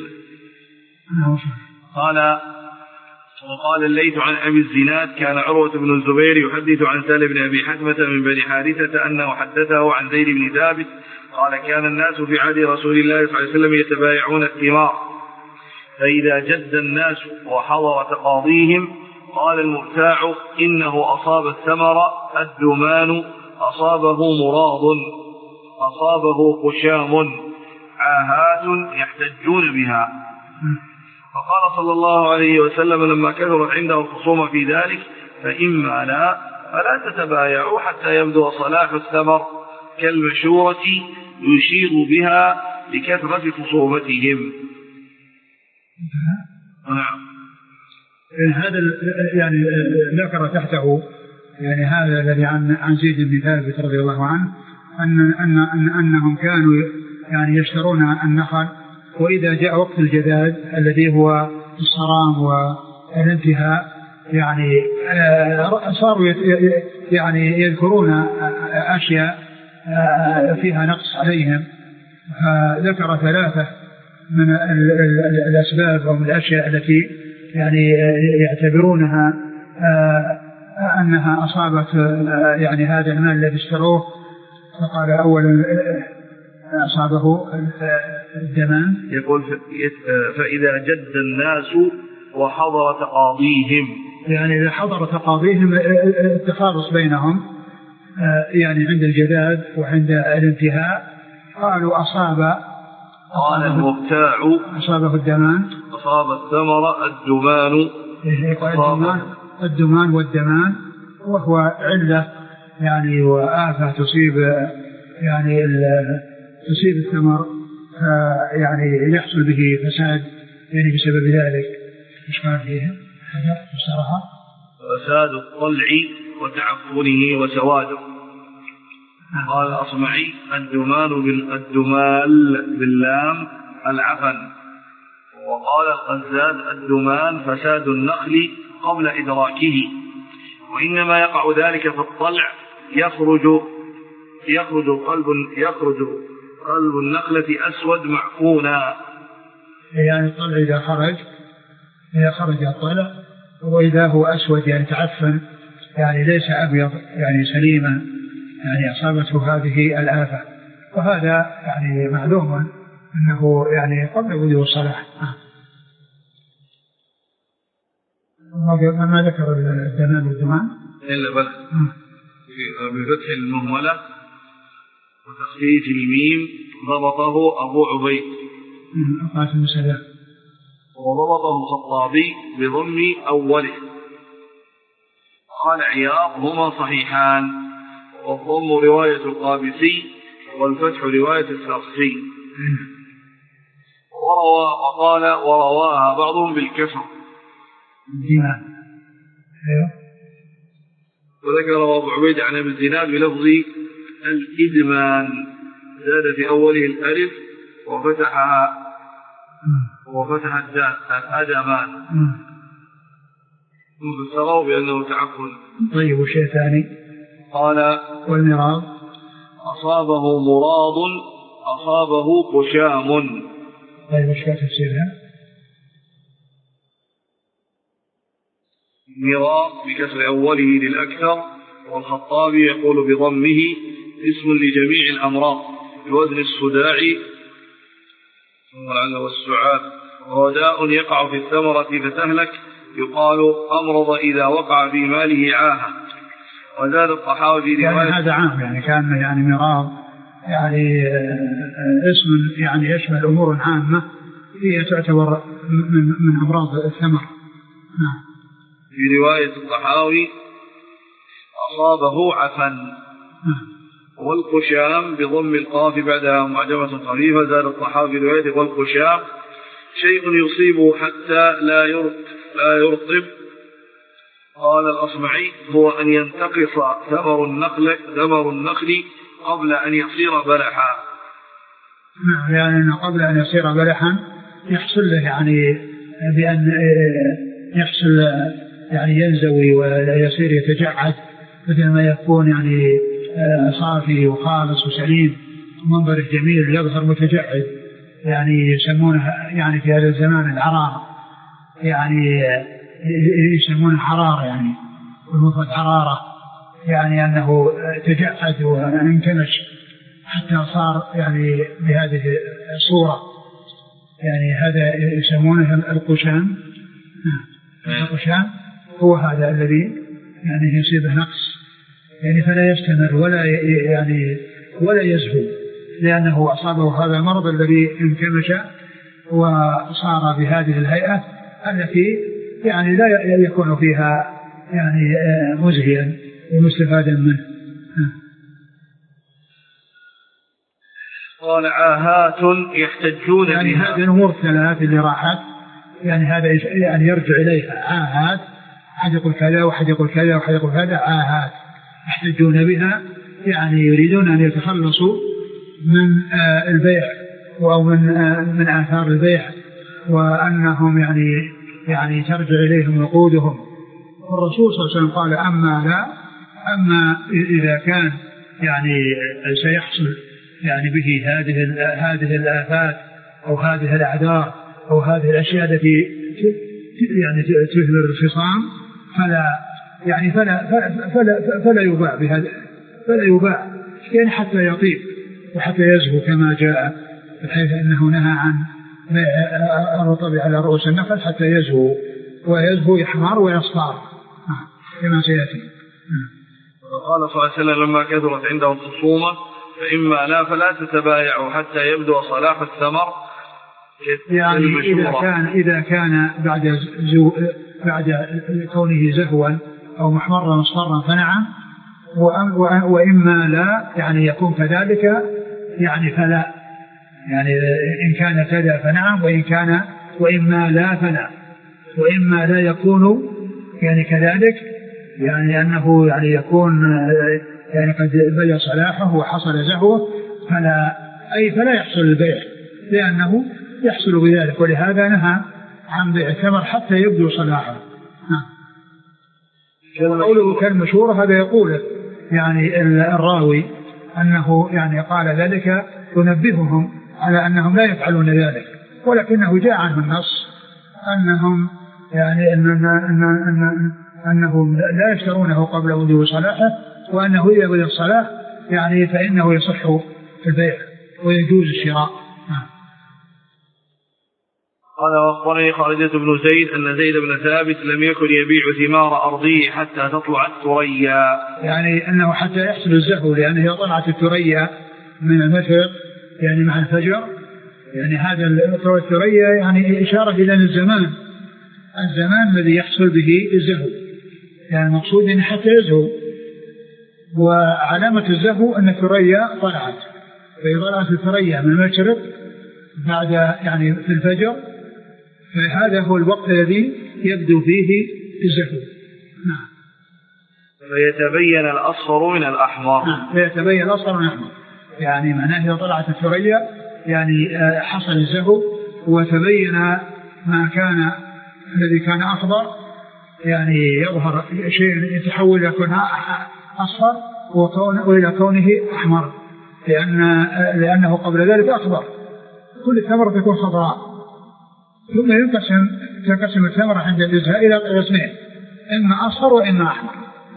قال: وقال الليث عن أبي الزناد: كان عروة بن الزبير يحدث عن سالم بن أبي حزمة من بني حارثة أنه حدثه عن زيد بن ثابت قال: كان الناس في عهد رسول الله صلى الله عليه وسلم يتبايعون الثمار، فإذا جد الناس وحضر تقاضيهم قال المبتاع: إنه أصاب الثمر الدمان، أصابه مراض، أصابه قشام، عاهات يحتجون بها. فقال صلى الله عليه وسلم لما كثرت عنده الخصومة في ذلك: فإما لا فلا تتبايعوا حتى يبدو صلاح الثمر، كالمشورة يشير بها لكثرة خصومتهم. نعم. هذا يعني ذكر تحته يعني هذا الذي عن عن زيد بن ثابت رضي الله عنه أن أن أن أنهم كانوا يعني يشترون النخل، وإذا جاء وقت الجداد الذي هو الصرام والانتهاء يعني صاروا يعني يذكرون أشياء فيها نقص عليهم. ذكر ثلاثة من الأسباب أو من الأشياء التي يعني يعتبرونها أنها أصابت يعني هذا المال الذي اشتروه. فقال أولا أصابه الدمان، يقول: فإذا جد الناس وحضر تقاضيهم، يعني إذا حضر تقاضيهم التخالص بينهم يعني عند الجداد وعند الانتهاء قالوا أصاب قال المبتاع: أصابه الدمان، أصاب الثمر الدمان، الدمان, الدمان والدمان، وهو علة يعني وآفة تصيب يعني تصيب الثمر يعني يحصل به فساد يعني بسبب ذلك. مش قال فيها بصراحة فساد الطلع وتعفنه وسواده. قال الأصمعي: الدمان بالدمال باللام العفن، وقال القزاز الدمان فساد النخل قبل إدراكه، وإنما يقع ذلك في الطلع، يخرج يخرج قلب يخرج قلب النخلة أسود معفونا. يعني الطلع إذا خرج إذا خرج الطلع وإذا هو أسود يعني تعفن، يعني ليس أبيض يعني سليما، يعني أصابته هذه الآفة، وهذا يعني معلوم أنه يعني قبل وجوب الصلاة. ما ذكر الدمان والدمان إلا بل بفتح المهملة وتخفيف الميم ضبطه أبو عبيد قاسم سلام، وضبطه الخطابي بضم أوله. قال عياض هما صحيحان، والضم رواية القابسي والفتح رواية السرخسي. وروى وقال ورواها بعضهم بالكسر. وذكر أبو عبيد عن ابن الزناد بلفظ الإدمان، زاد في أوله الألف وفتحها وفتح الدال الأدمان، فسروا بأنه تعفن. طيب وشيء ثاني قال والمراض أصابه مراض أصابه قشام. طيب وش كان تفسيرها؟ مراء بكسر أوله للأكثر، والخطابي يقول بضمه اسم لجميع الأمراض بوزن الصداع والسعال، وهو داء يقع في الثمرة فتهلك، يقال أمرض إذا وقع في ماله عاهة. وزاد الطحاوي في يعني هذا عام، يعني كان يعني مراض يعني اسم يعني يشمل أمور عامة هي تعتبر من, من أمراض الثمر. نعم. في رواية الطحاوي أصابه عفن. والقشام بضم القاف بعدها معجمة خفيفة. زاد الطحاوي في رواية والقشام شيء يصيبه حتى لا لا يرطب. قال الأصمعي هو أن ينتقص ثمر النخل ثمر النخل قبل أن يصير بلحا. نعم، يعني قبل أن يصير بلحا يحصل له يعني بأن يحصل يعني ينزوي ويصير يتجعد بدل ما يكون يعني صافي وخالص وسليم منظر جميل يظهر متجعد، يعني يسمونها يعني في هذا الزمان العرارة، يعني يسمونه حرارة، يعني والمفرد حرارة، يعني أنه تجعد وانكمش حتى صار يعني بهذه الصورة، يعني هذا يسمونه القشام. القشام هو هذا الذي يعني يصيبه نقص، يعني فلا يستمر ولا يعني ولا يزهو، لأنه أصابه هذا المرض الذي انكمش وصار بهذه الهيئة التي يعني لا يكون فيها يعني مزهيا ومستفادا منه. قال عاهات يحتجون يعني بها. هذه الأمور الثلاث اللي راحت يعني هذا يعني يرجع إليها عاهات، أحد يقول كذا وأحد يقول كذا وأحد يقول كذا، عاهات يحتجون بها، يعني يريدون أن يتخلصوا من البيع أو من من آثار البيع، وأنهم يعني يعني ترجع إليهم عقودهم. والرسول صلى الله عليه وسلم قال أما لا أما إذا كان يعني سيحصل يعني به هذه هذه الآفات أو هذه الأعذار أو هذه الأشياء التي يعني تثمر الخصام فلا يعني فلا فلا فلا يباع بهذا، فلا يباع يعني حتى يطيب وحتى يزهو كما جاء، بحيث أنه نهى عن الرطب على رؤوس النخل حتى يزهو، ويزهو يحمر ويصفر كما سيأتي. قال صلى الله عليه وسلم لما كثرت عنده الخصومة فإما لا فلا تتبايعوا حتى يبدو صلاح الثمر. يعني إذا كان إذا كان بعد زو بعد كونه زهوا أو محمرا مصفرا فنعم، وإما لا يعني يكون كذلك يعني فلا، يعني إن كان كذا فنعم وإن كان وإما لا فلا، وإما لا يكون يعني كذلك يعني أنه يعني يكون يعني قد بلغ صلاحه وحصل زهوه فلا أي فلا يحصل البيع، لأنه يحصل بذلك، ولهذا نهى عن بيع الثمر حتى يبدو صلاحه. قوله كالمشورة هذا يقوله يعني الراوي أنه يعني قال ذلك ينبههم على أنهم لا يفعلون ذلك، ولكنه جاء عنه النص أنهم يعني أن أن أن أنهم لا يشترونه قبل وجوب صلاحه، وأنه إذا بدأ الصلاة يعني فإنه يصح البيع ويجوز الشراء. قال وأخبرني خالد بن زيد أن زيد بن ثابت لم يكن يبيع ثمار أرضه حتى تطلع الثريا، يعني أنه حتى يحصل الزهو، لأنه إذا طلعت الثريا من المشرق يعني مع الفجر، يعني هذا الثريا يعني إشارة إلى الزمان الزمان الذي يحصل به الزهو، يعني المقصود أن حتى يزهو، وعلامة الزهو أن الثريا طلعت، فإذا طلعت الثريا من المشرق بعد يعني في الفجر فهذا هو الوقت الذي يبدو فيه الزهو. نعم. فيتبين الأصفر من الأحمر. نعم. فيتبين الأصفر من الأحمر، يعني معناه إذا طلعت الثريا يعني حصل الزهو وتبين ما كان الذي كان أخضر، يعني يظهر شيء يتحول إلى كونه أصفر وإلى كونه أحمر، لأن لأنه قبل ذلك أخضر. كل ثمرة تكون خضراء، ثم ينقسم تنقسم الثمرة عند الإزهاء إلى قسمين، إما أصفر وإما أحمر.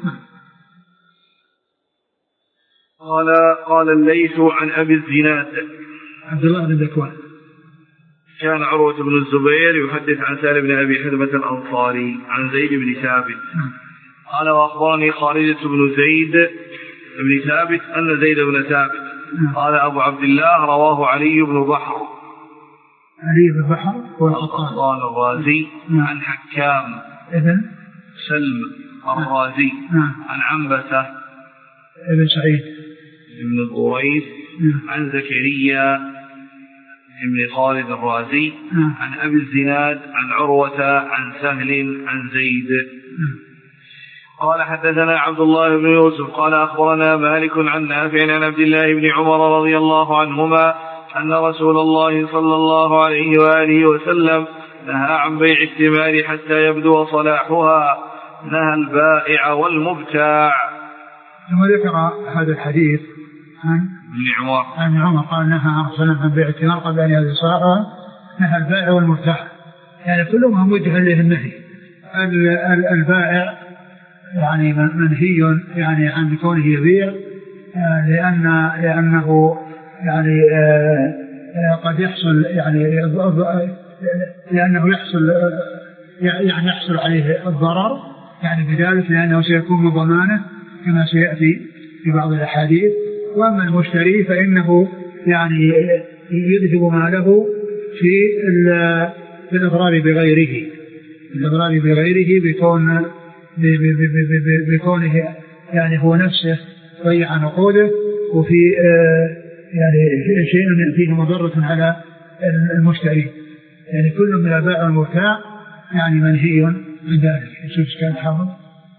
قال قال الليث عن أبي الزناد عبد الله بن ذكوان كان عروة بن الزبير يحدث عن سالم بن أبي حذمة الأنصاري عن زيد بن ثابت قال وأخبرني خالد بن زيد بن ثابت أن زيد بن ثابت قال أبو عبد الله رواه علي بن بحر علي بن بحر والقطان الرازي عن حكام ابن سلم الرازي عن عنبسة ابن سعيد ابن الضريس عن زكريا ابن خالد الرازي عن أبي الزناد عن عروة عن سهل عن زيد. قال حدثنا عبد الله بن يوسف قال أخبرنا مالك عن نافع عن عبد الله بن عمر رضي الله عنهما أن رسول الله صلى الله عليه وآله وسلم نهى عن بيع الثمار حتى يبدو صلاحها، نهى البائع والمبتاع. ثم ذكر هذا الحديث عن ابن عمر عن عمر قال نهى عن رسول الله عن بيع الثمار قبل أن يبدو صلاحها، نهى البائع والمبتاع، يعني كلهم موجه إليه النهي. البائع يعني منهي يعني عن كونه يبيع، لأن لأنه يعني قد يحصل يعني لأنه يحصل يعني يحصل عليه الضرر يعني بذلك، لأنه سيكون بضمانه كما سيأتي في بعض الأحاديث. وأما المشتري فإنه يعني يذهب ماله في الإضرار بغيره الإضرار بغيره بكون بكونه يعني هو نفسه ضيع نقوده، وفي يعني شيء فيه مضرة على المشتري. يعني كل من البائع والمبتاع يعني منهي عن ذلك. شوف كان حاضر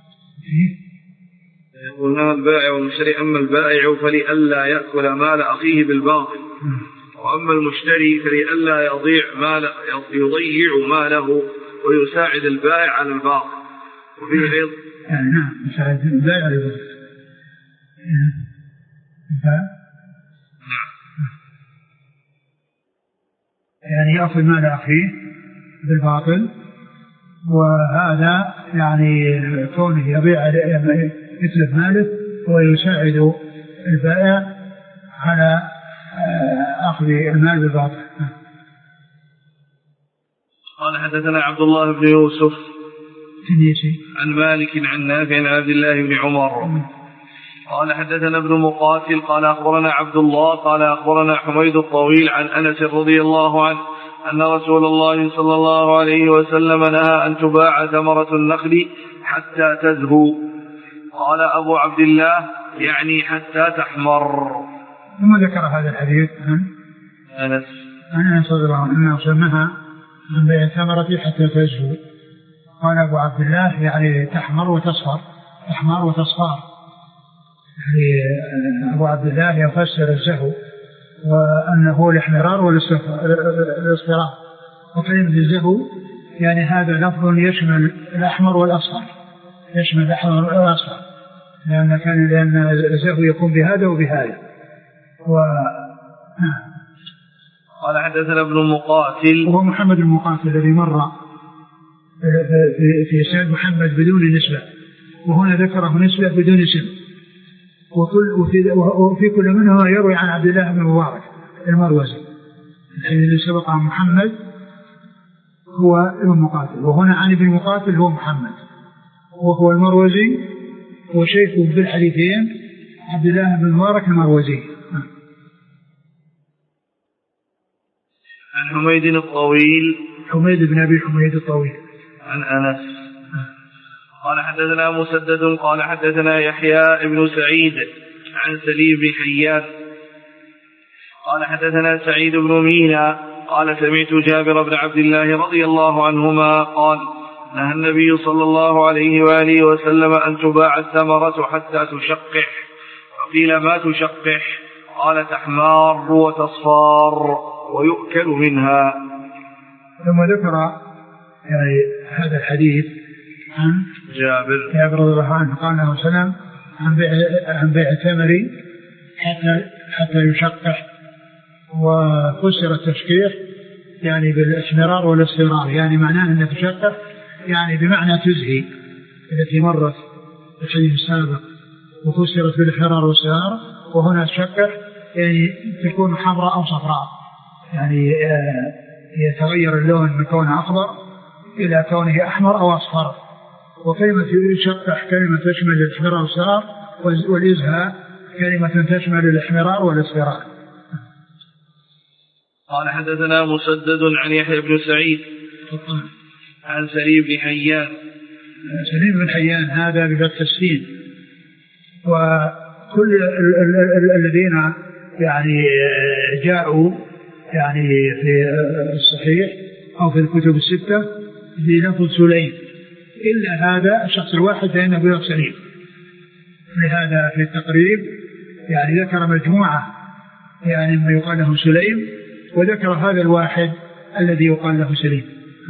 قلنا البائع والمشتري، أما البائع فلئلا يأكل مال أخيه بالباطل، وأما المشتري فلئلا يضيع مال يضيع ماله ويساعد البائع على الباطل. وفيه أيضا يعني نعم يساعد البائع على الباطل. يعني يأخذ مال أخيه بالباطل، وهذا يعني كونه يبيع يتلف ماله ويساعد البائع على أخذ المال بالباطل. قال حدثنا عبد الله بن يوسف عن مالك عن نافع عن عبد الله بن عمر قال حدثنا ابن مقاتل قال أخبرنا عبد الله قال أخبرنا حميد الطويل عن أنس رضي الله عنه أن رسول الله صلى الله عليه وسلم نهى أن تباع ثمرة النخل حتى تزهو. قال أبو عبد الله يعني حتى تحمر. ثم ذكر هذا الحديث عن أنس عن أنس رضي الله عنه أنه نهى عن بيع الثمرة حتى تزهو. قال أبو عبد الله يعني تحمر وتصفر، تحمر وتصفر. يعني أبو عبد الله يفسر الزهو وأنه الاحمرار والاصفرار. وكلمة الزهو يعني هذا لفظ يشمل الأحمر والأصفر، يشمل الأحمر والأصفر، لأن كان لأن الزهو يكون بهذا وبهذا. و... قال حدثنا ابن مقاتل وهو محمد المقاتل الذي مر في سند محمد بدون نسبة، وهنا ذكره نسبة بدون اسم، وكل وفي, وفي كل منها يروي عن عبد الله بن مبارك المروزي الذي سبق عن محمد هو ابن مقاتل، وهنا عن ابن مقاتل هو محمد وهو المروزي وشيخه في الحديثين عبد الله بن مبارك المروزي. عن حميد الطويل حميد بن أبي حميد الطويل عن أنس قال حدثنا مسدد قال حدثنا يحيى بن سعيد عن سليم بن حيان قال حدثنا سعيد بن مينا قال سمعت جابر بن عبد الله رضي الله عنهما قال نهى النبي صلى الله عليه وآله وسلم أن تباع الثمرة حتى تشقح، فقيل ما تشقح؟ قال تحمار وتصفار ويؤكل منها. ثم ذكر يعني هذا الحديث عن جابر جابر رضي الله عنه قال له سلام عن بيع عن بيع الثمر حتى حتى يشقح، وفسر التشقيح يعني بالاحمرار والاصفرار، يعني معناه أن تشقح يعني بمعنى تزهي التي مرت في الحديث السابق وفسرت بالاحمرار والاصفرار، وهنا تشقح يعني تكون حمراء أو صفراء، يعني يتغير اللون من كونه أخضر إلى كونه أحمر أو أصفر. وكلمة يشقح كلمة تشمل الاحمرار والاصفرار، والإزهاء كلمة تشمل الاحمرار والاصفرار. قال حدثنا مسدد عن يحيى بن سعيد عن سليم بن حيان. سليم بن حيان هذا بفتح السين، وكل الذين يعني جاءوا يعني في الصحيح أو في الكتب الستة بلفظ سليم إلا هذا الشخص الواحد فإنه بلفظ سليم. لهذا في التقريب يعني ذكر مجموعة يعني ما يقال له سليم، وذكر هذا الواحد الذي يقال له سليم.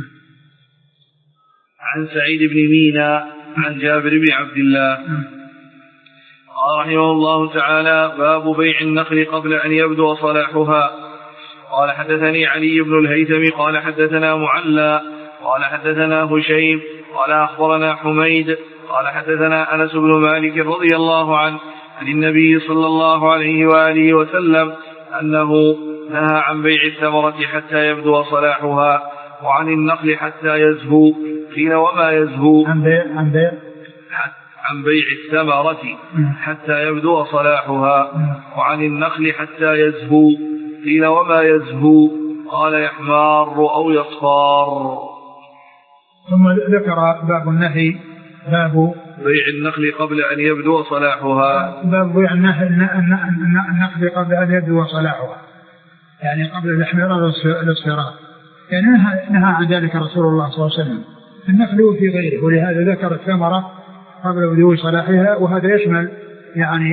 عن سعيد بن مينا عن جابر بن عبد الله قال رحمه الله تعالى باب بيع النخل قبل أن يبدو صلاحها. قال حدثني علي بن الهيثم قال حدثنا معلى قال حدثنا هشيم قال أخبرنا حميد قال حدثنا أنس بن مالك رضي الله عنه عن النبي صلى الله عليه وآله وسلم أنه نهى عن بيع الثمرة حتى يبدو صلاحها وعن النخل حتى يزهو. قيل وما يزهو؟ عن بيع عن بيع عن بيع الثمرة حتى يبدو صلاحها وعن النخل حتى يزهو. قيل وما يزهو؟ قال يحمار أو يصفار. ثم ذكر باب النهي باب بيع النخل قبل أن يبدو صلاحها. باب بيع النخل قبل أن يبدو صلاحها، يعني قبل الاحمرار والاصفرار، يعني نهى, نهى عن ذلك رسول الله صلى الله عليه وسلم في النخل وفي غيره، ولهذا ذكر الثمرة قبل بدو صلاحها، وهذا يشمل يعني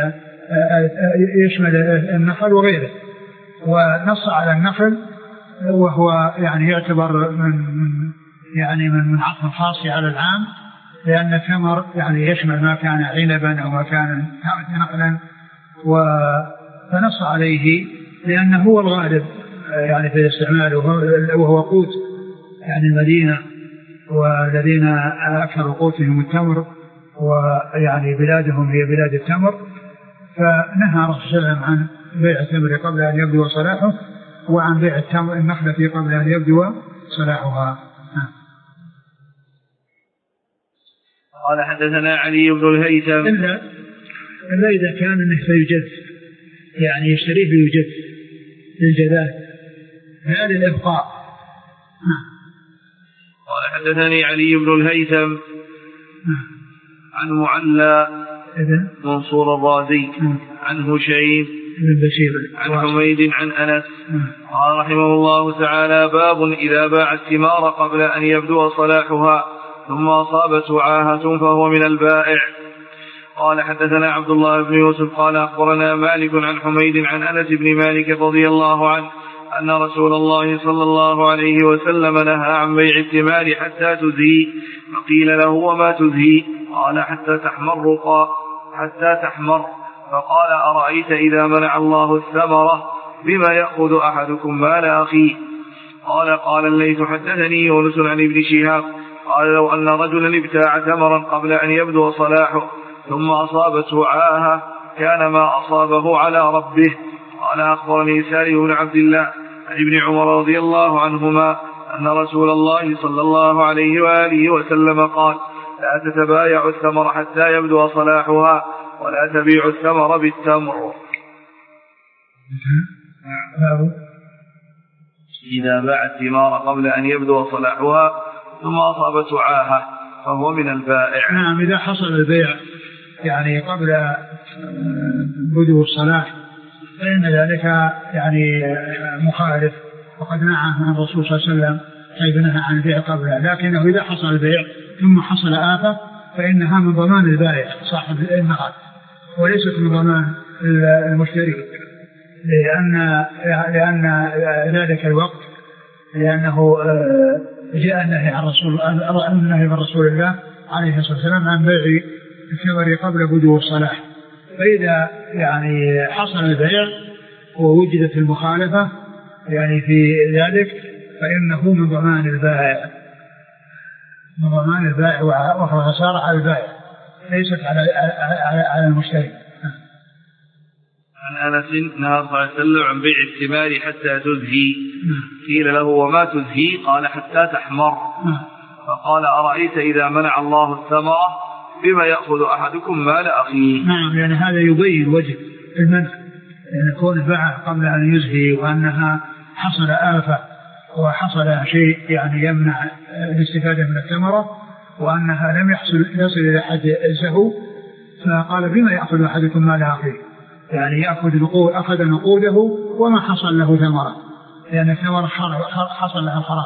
يشمل النخل وغيره. ونص على النخل وهو يعني يعتبر من يعني من عطف الخاص على العام، لأن الثمر يعني يشمل ما كان عنبا أو ما كان نخلا، فنص عليه لأنه هو الغالب يعني في الاستعمال، وهو قوت يعني المدينة، والذين أكثر قوتهم التمر، ويعني بلادهم هي بلاد التمر، فنهى رسول الله صلى الله عليه وسلم عن بيع التمر قبل أن يبدو صلاحه، وعن بيع التمر النخلة قبل أن يبدو صلاحها. قال حدثنا علي بن الهيثم إلا إلا إذا كان إنه سيجد، يعني يشتريه بيجد للجذاب لا للإبقاء. قال حدثني علي بن الهيثم عن معلى منصور الرازي عن هشيم بن بشير عن حميد عن أنس قال رحمه الله تعالى باب إذا باع الثمار قبل أن يبدو صلاحها ثم أصابته عاهة فهو من البائع. قال حدثنا عبد الله بن يوسف قال أخبرنا مالك عن حميد عن أنس بن مالك رضي الله عنه أن رسول الله صلى الله عليه وسلم نهى عن بيع الثمار حتى تزهي، فقيل له وما تزهي؟ قال حتى تحمر حتى تحمر فقال أرأيت إذا منع الله الثمرة بما يأخذ أحدكم مال أخيه؟ قال قال الليث حدثني يونس عن ابن شهاب قال لو أن رجلا ابتاع ثمرا قبل أن يبدو صلاحه ثم أصابته عاهة كان ما أصابه على ربه. قال أخبرني سالم بن عبد الله عن ابن عمر رضي الله عنهما أن رسول الله صلى الله عليه وآله وسلم قال لا تتبايع الثمر حتى يبدو صلاحها ولا تبيع الثمر بالتمر. إذا باع الثمار قبل أن يبدو صلاحها ثم أصابته عاهة فهو من البائع. نعم، إذا حصل البيع يعني قبل بدو الصلاح فإن ذلك يعني مخالف، وقد نهى عن الرسول صلى الله عليه وسلم حيث نهى عن البيع قبله، لكنه إذا حصل البيع ثم حصل آفة فإنها من ضمان البائع صاحب النقد وليست من ضمان المشتري، لأن لأن ذلك الوقت لأنه جاء النهي عن رسول النهي من رسول الله عليه الصلاة والسلام عن بيع الثمر قبل بدو الصلاح، فإذا يعني حصل البيع ووجدت المخالفة يعني في ذلك فإنه من ضمان البائع من ضمان البائع وهو خسارة على البائع ليست على على المشتري. عن أنس نهى صلى الله عليه وسلم عن بيع الثمار حتى تزهي، قيل له وما تزهي؟ قال حتى تحمر، فقال أرأيت إذا منع الله الثمرة بما يأخذ أحدكم مال أخيه؟ نعم، يعني هذا يبين وجه المنع، يعني كون الباع قبل أن يزهي وأنها حصل آفة وحصل شيء يعني يمنع الاستفادة من الثمرة وأنها لم يحصل يصل إلى حد الزهو، فقال بما يأخذ أحدكم مال أخيه، يعني يأخذ نقود أخذ نقوده وما حصل له ثمرة، لأن الثمرة حصل لها الخراب.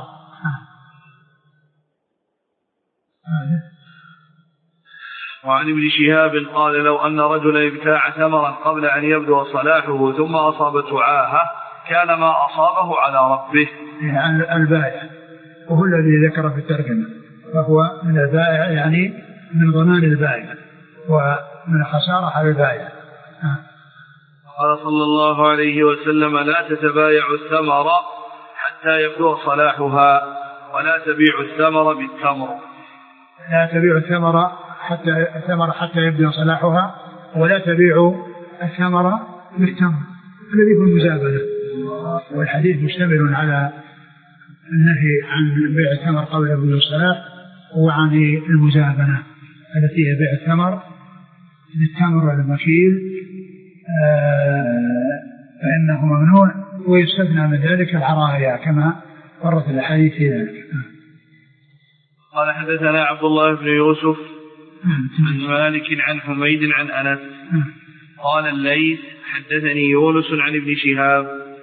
وعن ابن شهاب قال لو أن رجلا ابتاع ثمرا قبل أن يبدو صلاحه ثم أصابته عاهة كان ما أصابه على ربه. يعني البائع وهو الذي ذكر في الترجمة، فهو من البائع يعني من ضمان البائع ومن خسارة على البائع. قال صلى الله عليه وسلم لا تتبايع الثمر حتى يبدو صلاحها ولا تبيع الثمر بالتمر. لا تبيع الثمر حتى الثمر حتى يبدو صلاحها ولا تبيع الثمر بالتمر الذي هو المزابنة، والحديث مشتمل على النهي عن بيع الثمر قبل بدو الصلاح وعن المزابنة التي هي بيع الثمر بالتمر المكيل فإنه ممنوع، ويستثنى من ذلك العرايا كما ورد الحديث في ذلك. قال حدثنا عبد الله بن يوسف عن مالك عن حميد عن أنس قال الليث حدثني يونس عن ابن شهاب.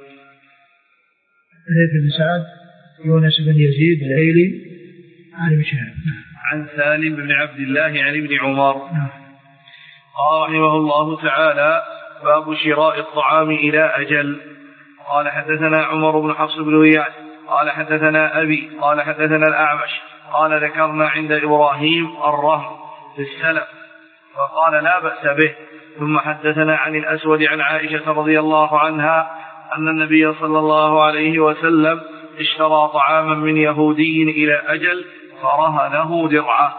الليث بن سعد يونس بن يزيد العيلي عن ابن شهاب عن سالم بن عبد الله عن ابن عمر. قال رحمه الله تعالى باب شراء الطعام إلى أجل. قال حدثنا عمر بن حفص بن غياث قال حدثنا أبي قال حدثنا الأعمش قال ذكرنا عند إبراهيم الرهن في السلف فقال لا بأس به. ثم حدثنا عن الأسود عن عائشة رضي الله عنها أن النبي صلى الله عليه وسلم اشترى طعاما من يهودي إلى أجل فرهنه درعه.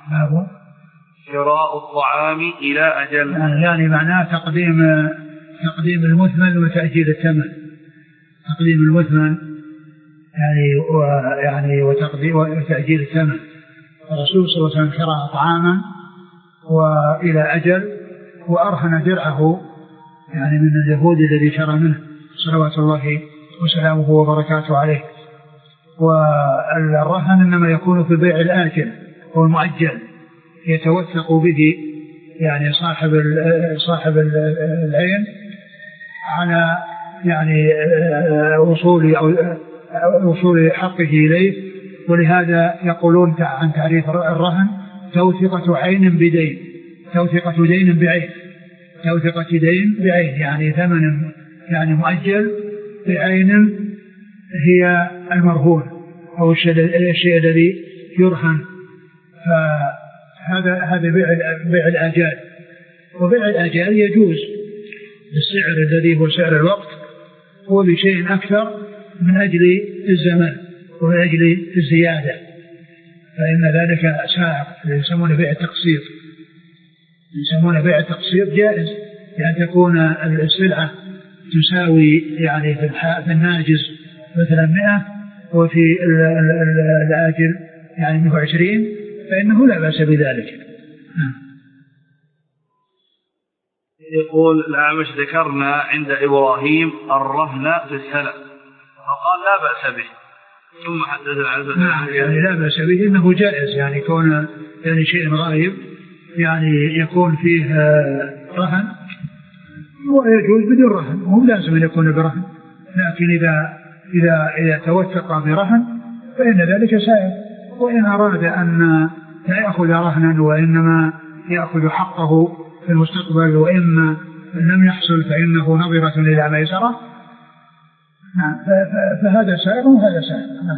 شراء الطعام إلى أجل يعني معناه تقديم تقديم المثمن وتأجيل الثمن، تقديم المثمن يعني ويعني وتقديم وتأجيل الثمن. الرسول صلى الله عليه وسلم شرى طعاما وإلى أجل وأرهن درعه يعني من اليهود الذي شرى منه صلوات الله وسلامه وبركاته عليه. والرهن إنما يكون في البيع الآجل والمؤجل يتوثق به يعني صاحب صاحب العين على يعني وصول أو وصول حقه إليه. ولهذا يقولون عن تعريف الرهن توثقة عين بدين، توثقة دين بعين، توثقة دين بعين يعني ثمن يعني مؤجل بعين هي المرهون أو الشيء الذي يرهن. فهذا هذا بيع بيع الآجال. وبيع الآجال يجوز بالسعر الذي هو سعر الوقت وبشيء أكثر من أجل الزمن ومن أجل الزيادة، فإن ذلك سائغ. يسمونه بيع التقسيط، يسمونه بيع التقسيط جائز، يعني تكون السلعة تساوي يعني في الناجز مثلا مئة وفي الآجل يعني مئة وعشرين، فإنه لا بأس بذلك. يقول الأعمش ذكرنا عند إبراهيم الرهن في السلف فقال لا بأس به، ثم حدث العلماء يعني لا بأس به إنه جائز، يعني كون يعني شيء غائب يعني يكون فيه رهن ويجوز بدون رهن، مو لازم أن يكون برهن، لكن إذا إذا إذا توثق برهن فإن ذلك سائغ. وإن أراد أن لا يأخذ رهنا وإنما يأخذ حقه في المستقبل وإما لم يحصل فإنه نظرة إلى ميسرة، فهذا سائغ وهذا سائغ.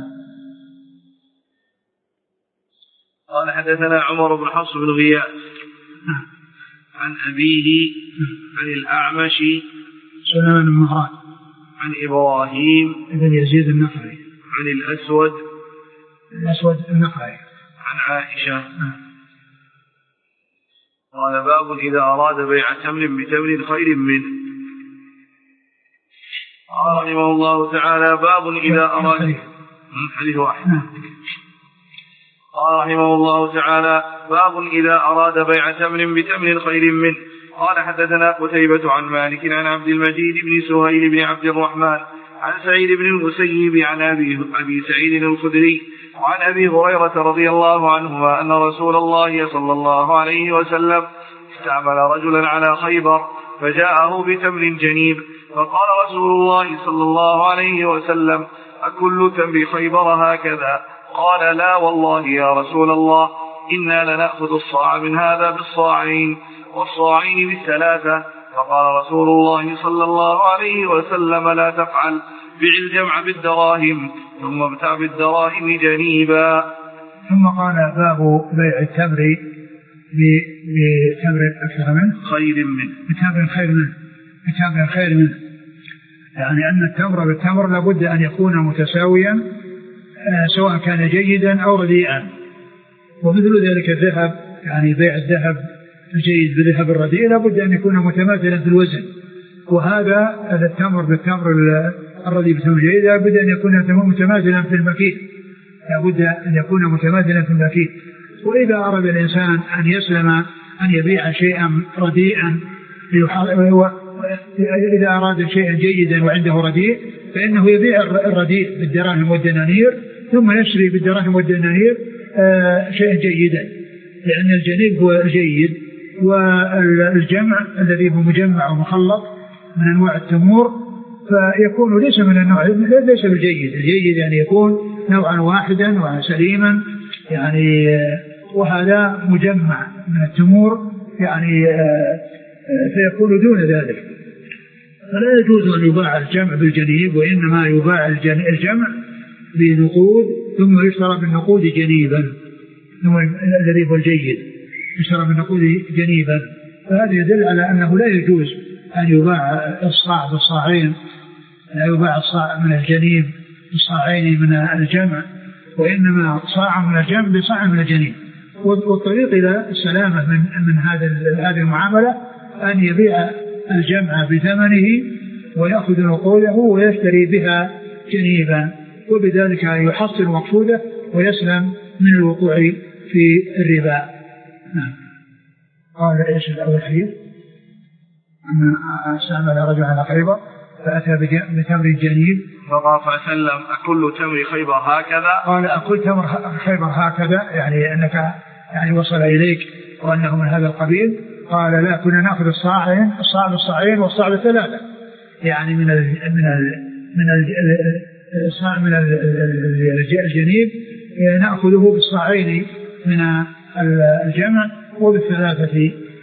قال حدثنا عمر بن حفص بن غياث عن أبيه عن الأعمش سليمان بن مهران عن إبراهيم بن يزيد النخعي عن الأسود الأسود النخعي عن عائشة قال باب إذا أراد بيع تمر بتمر خير منه. قال رحمه الله تعالى باب إذا أراد حديث واحد. قال رحمه الله تعالى باب إذا أراد بيع تمر بتمر خير منه. قال حدثنا قتيبة عن مالك عن عبد المجيد بن سهيل بن عبد الرحمن عن سعيد بن المسيب عن أبي, أبي سعيد الخدري وعن أبي هريرة رضي الله عنهما أن رسول الله صلى الله عليه وسلم استعمل رجلا على خيبر فجاءه بتمر جنيب فقال رسول الله صلى الله عليه وسلم أكل تمر خيبر هكذا؟ قال لا والله يا رسول الله إنا لنأخذ الصاع من هذا بالصاعين والصاعين بالثلاثة. فقال رسول الله صلى الله عليه وسلم لا تفعل، بع الجمع بالدراهم ثم ابتع بالدراهم جنيبا. ثم قال باب بيع التمر بتمر أكثر منه خير منه بتمر خير منه بتمر خير منه يعني أن التمر بالتمر لابد أن يكون متساويا سواء كان جيدا أو رديئا. ومثل ذلك الذهب، يعني بيع الذهب الجيد بالذهب الرديء لابد أن يكون متماثلا في الوزن، وهذا التمر بالتمر الرديء بالتمر الجيد لابد أن يكون متماثلا في المكيل، لابد أن يكون متماثلا في المكيل. وإذا أراد الإنسان أن يسلم أن يبيع شيئا رديئا، إذا أراد شيئا جيدا وعنده رديء فإنه يبيع الرديء بالدراهم والدنانير ثم يشتري بالدراهم والدنانير شيئا جيدا، لأن الجنيب هو الجيد، والجمع الذي هو مجمع ومخلط من أنواع التمور فيكون ليس من النوع ليس بالجيد. الجيد يعني يكون نوعا واحدا وسليما، يعني وهذا مجمع من التمور يعني فيكون دون ذلك. فلا يجوز أن يباع الجمع بالجنيب، وإنما يباع الجمع بنقود ثم يشترى بالنقود جنيبا الذي هو الجيد، يشترى بالنقود جنيبا. فهذا يدل على أنه لا يجوز أن يباع الصاع بالصاعين، لا يباع الصاع من الجنيب بالصاعين من الجمع، وإنما صاع من الجمع بصاع من الجنيب. والطريق إلى السلامة من من هذا هذه المعاملة أن يبيع الجمع بثمنه ويأخذ نقوده ويشتري بها جنيبا، وبذلك يحصل مقصوده ويسلم من الوقوع في الربا. نعم. قال ايش الأول حديث؟ أن استعمل رجل على خيبر فأتى بتمر جنيب فقال فسلم أكل تمر خيبر هكذا؟ قال أكل تمر خيبر هكذا، يعني أنك يعني وصل إليك وأنه من هذا القبيل. قال لا، كنا نأخذ الصاعين، الصاع بالصاعين والصاع بالثلاثة، يعني من ال من ال من الصاع من الجنيب نأخذه بالصاعين من الجمع وبالثلاثة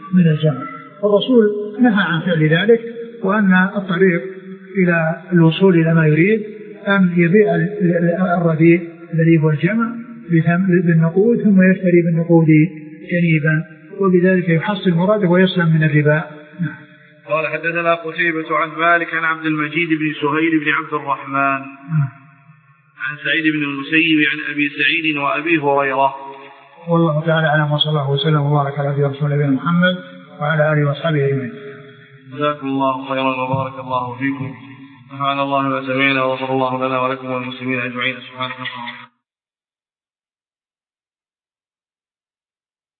من الجمع. الرسول نهى عن فعل ذلك، وأن الطريق إلى الوصول إلى ما يريد أن يبيع الرديء الذي هو الجمع بالنقود ثم يشتري بالنقود جنيبا، وبذلك يحصل مراده ويسلم من الربا. قال حدثنا قتيبة عن مالك عن عبد المجيد بن سهيل بن عبد الرحمن عن سعيد بن المسيب عن أبي سعيد وأبي هريرة. والله تعالى أعلم، وصلى الله وسلم وبارك على رسول الله محمد وعلى آله وأصحابه أجمعين. جزاكم الله خيرا وبارك الله فيكم. سبحان الله وسلم، وصلى الله لنا ولكم والمسلمين أجمعين. سبحانك اللهم.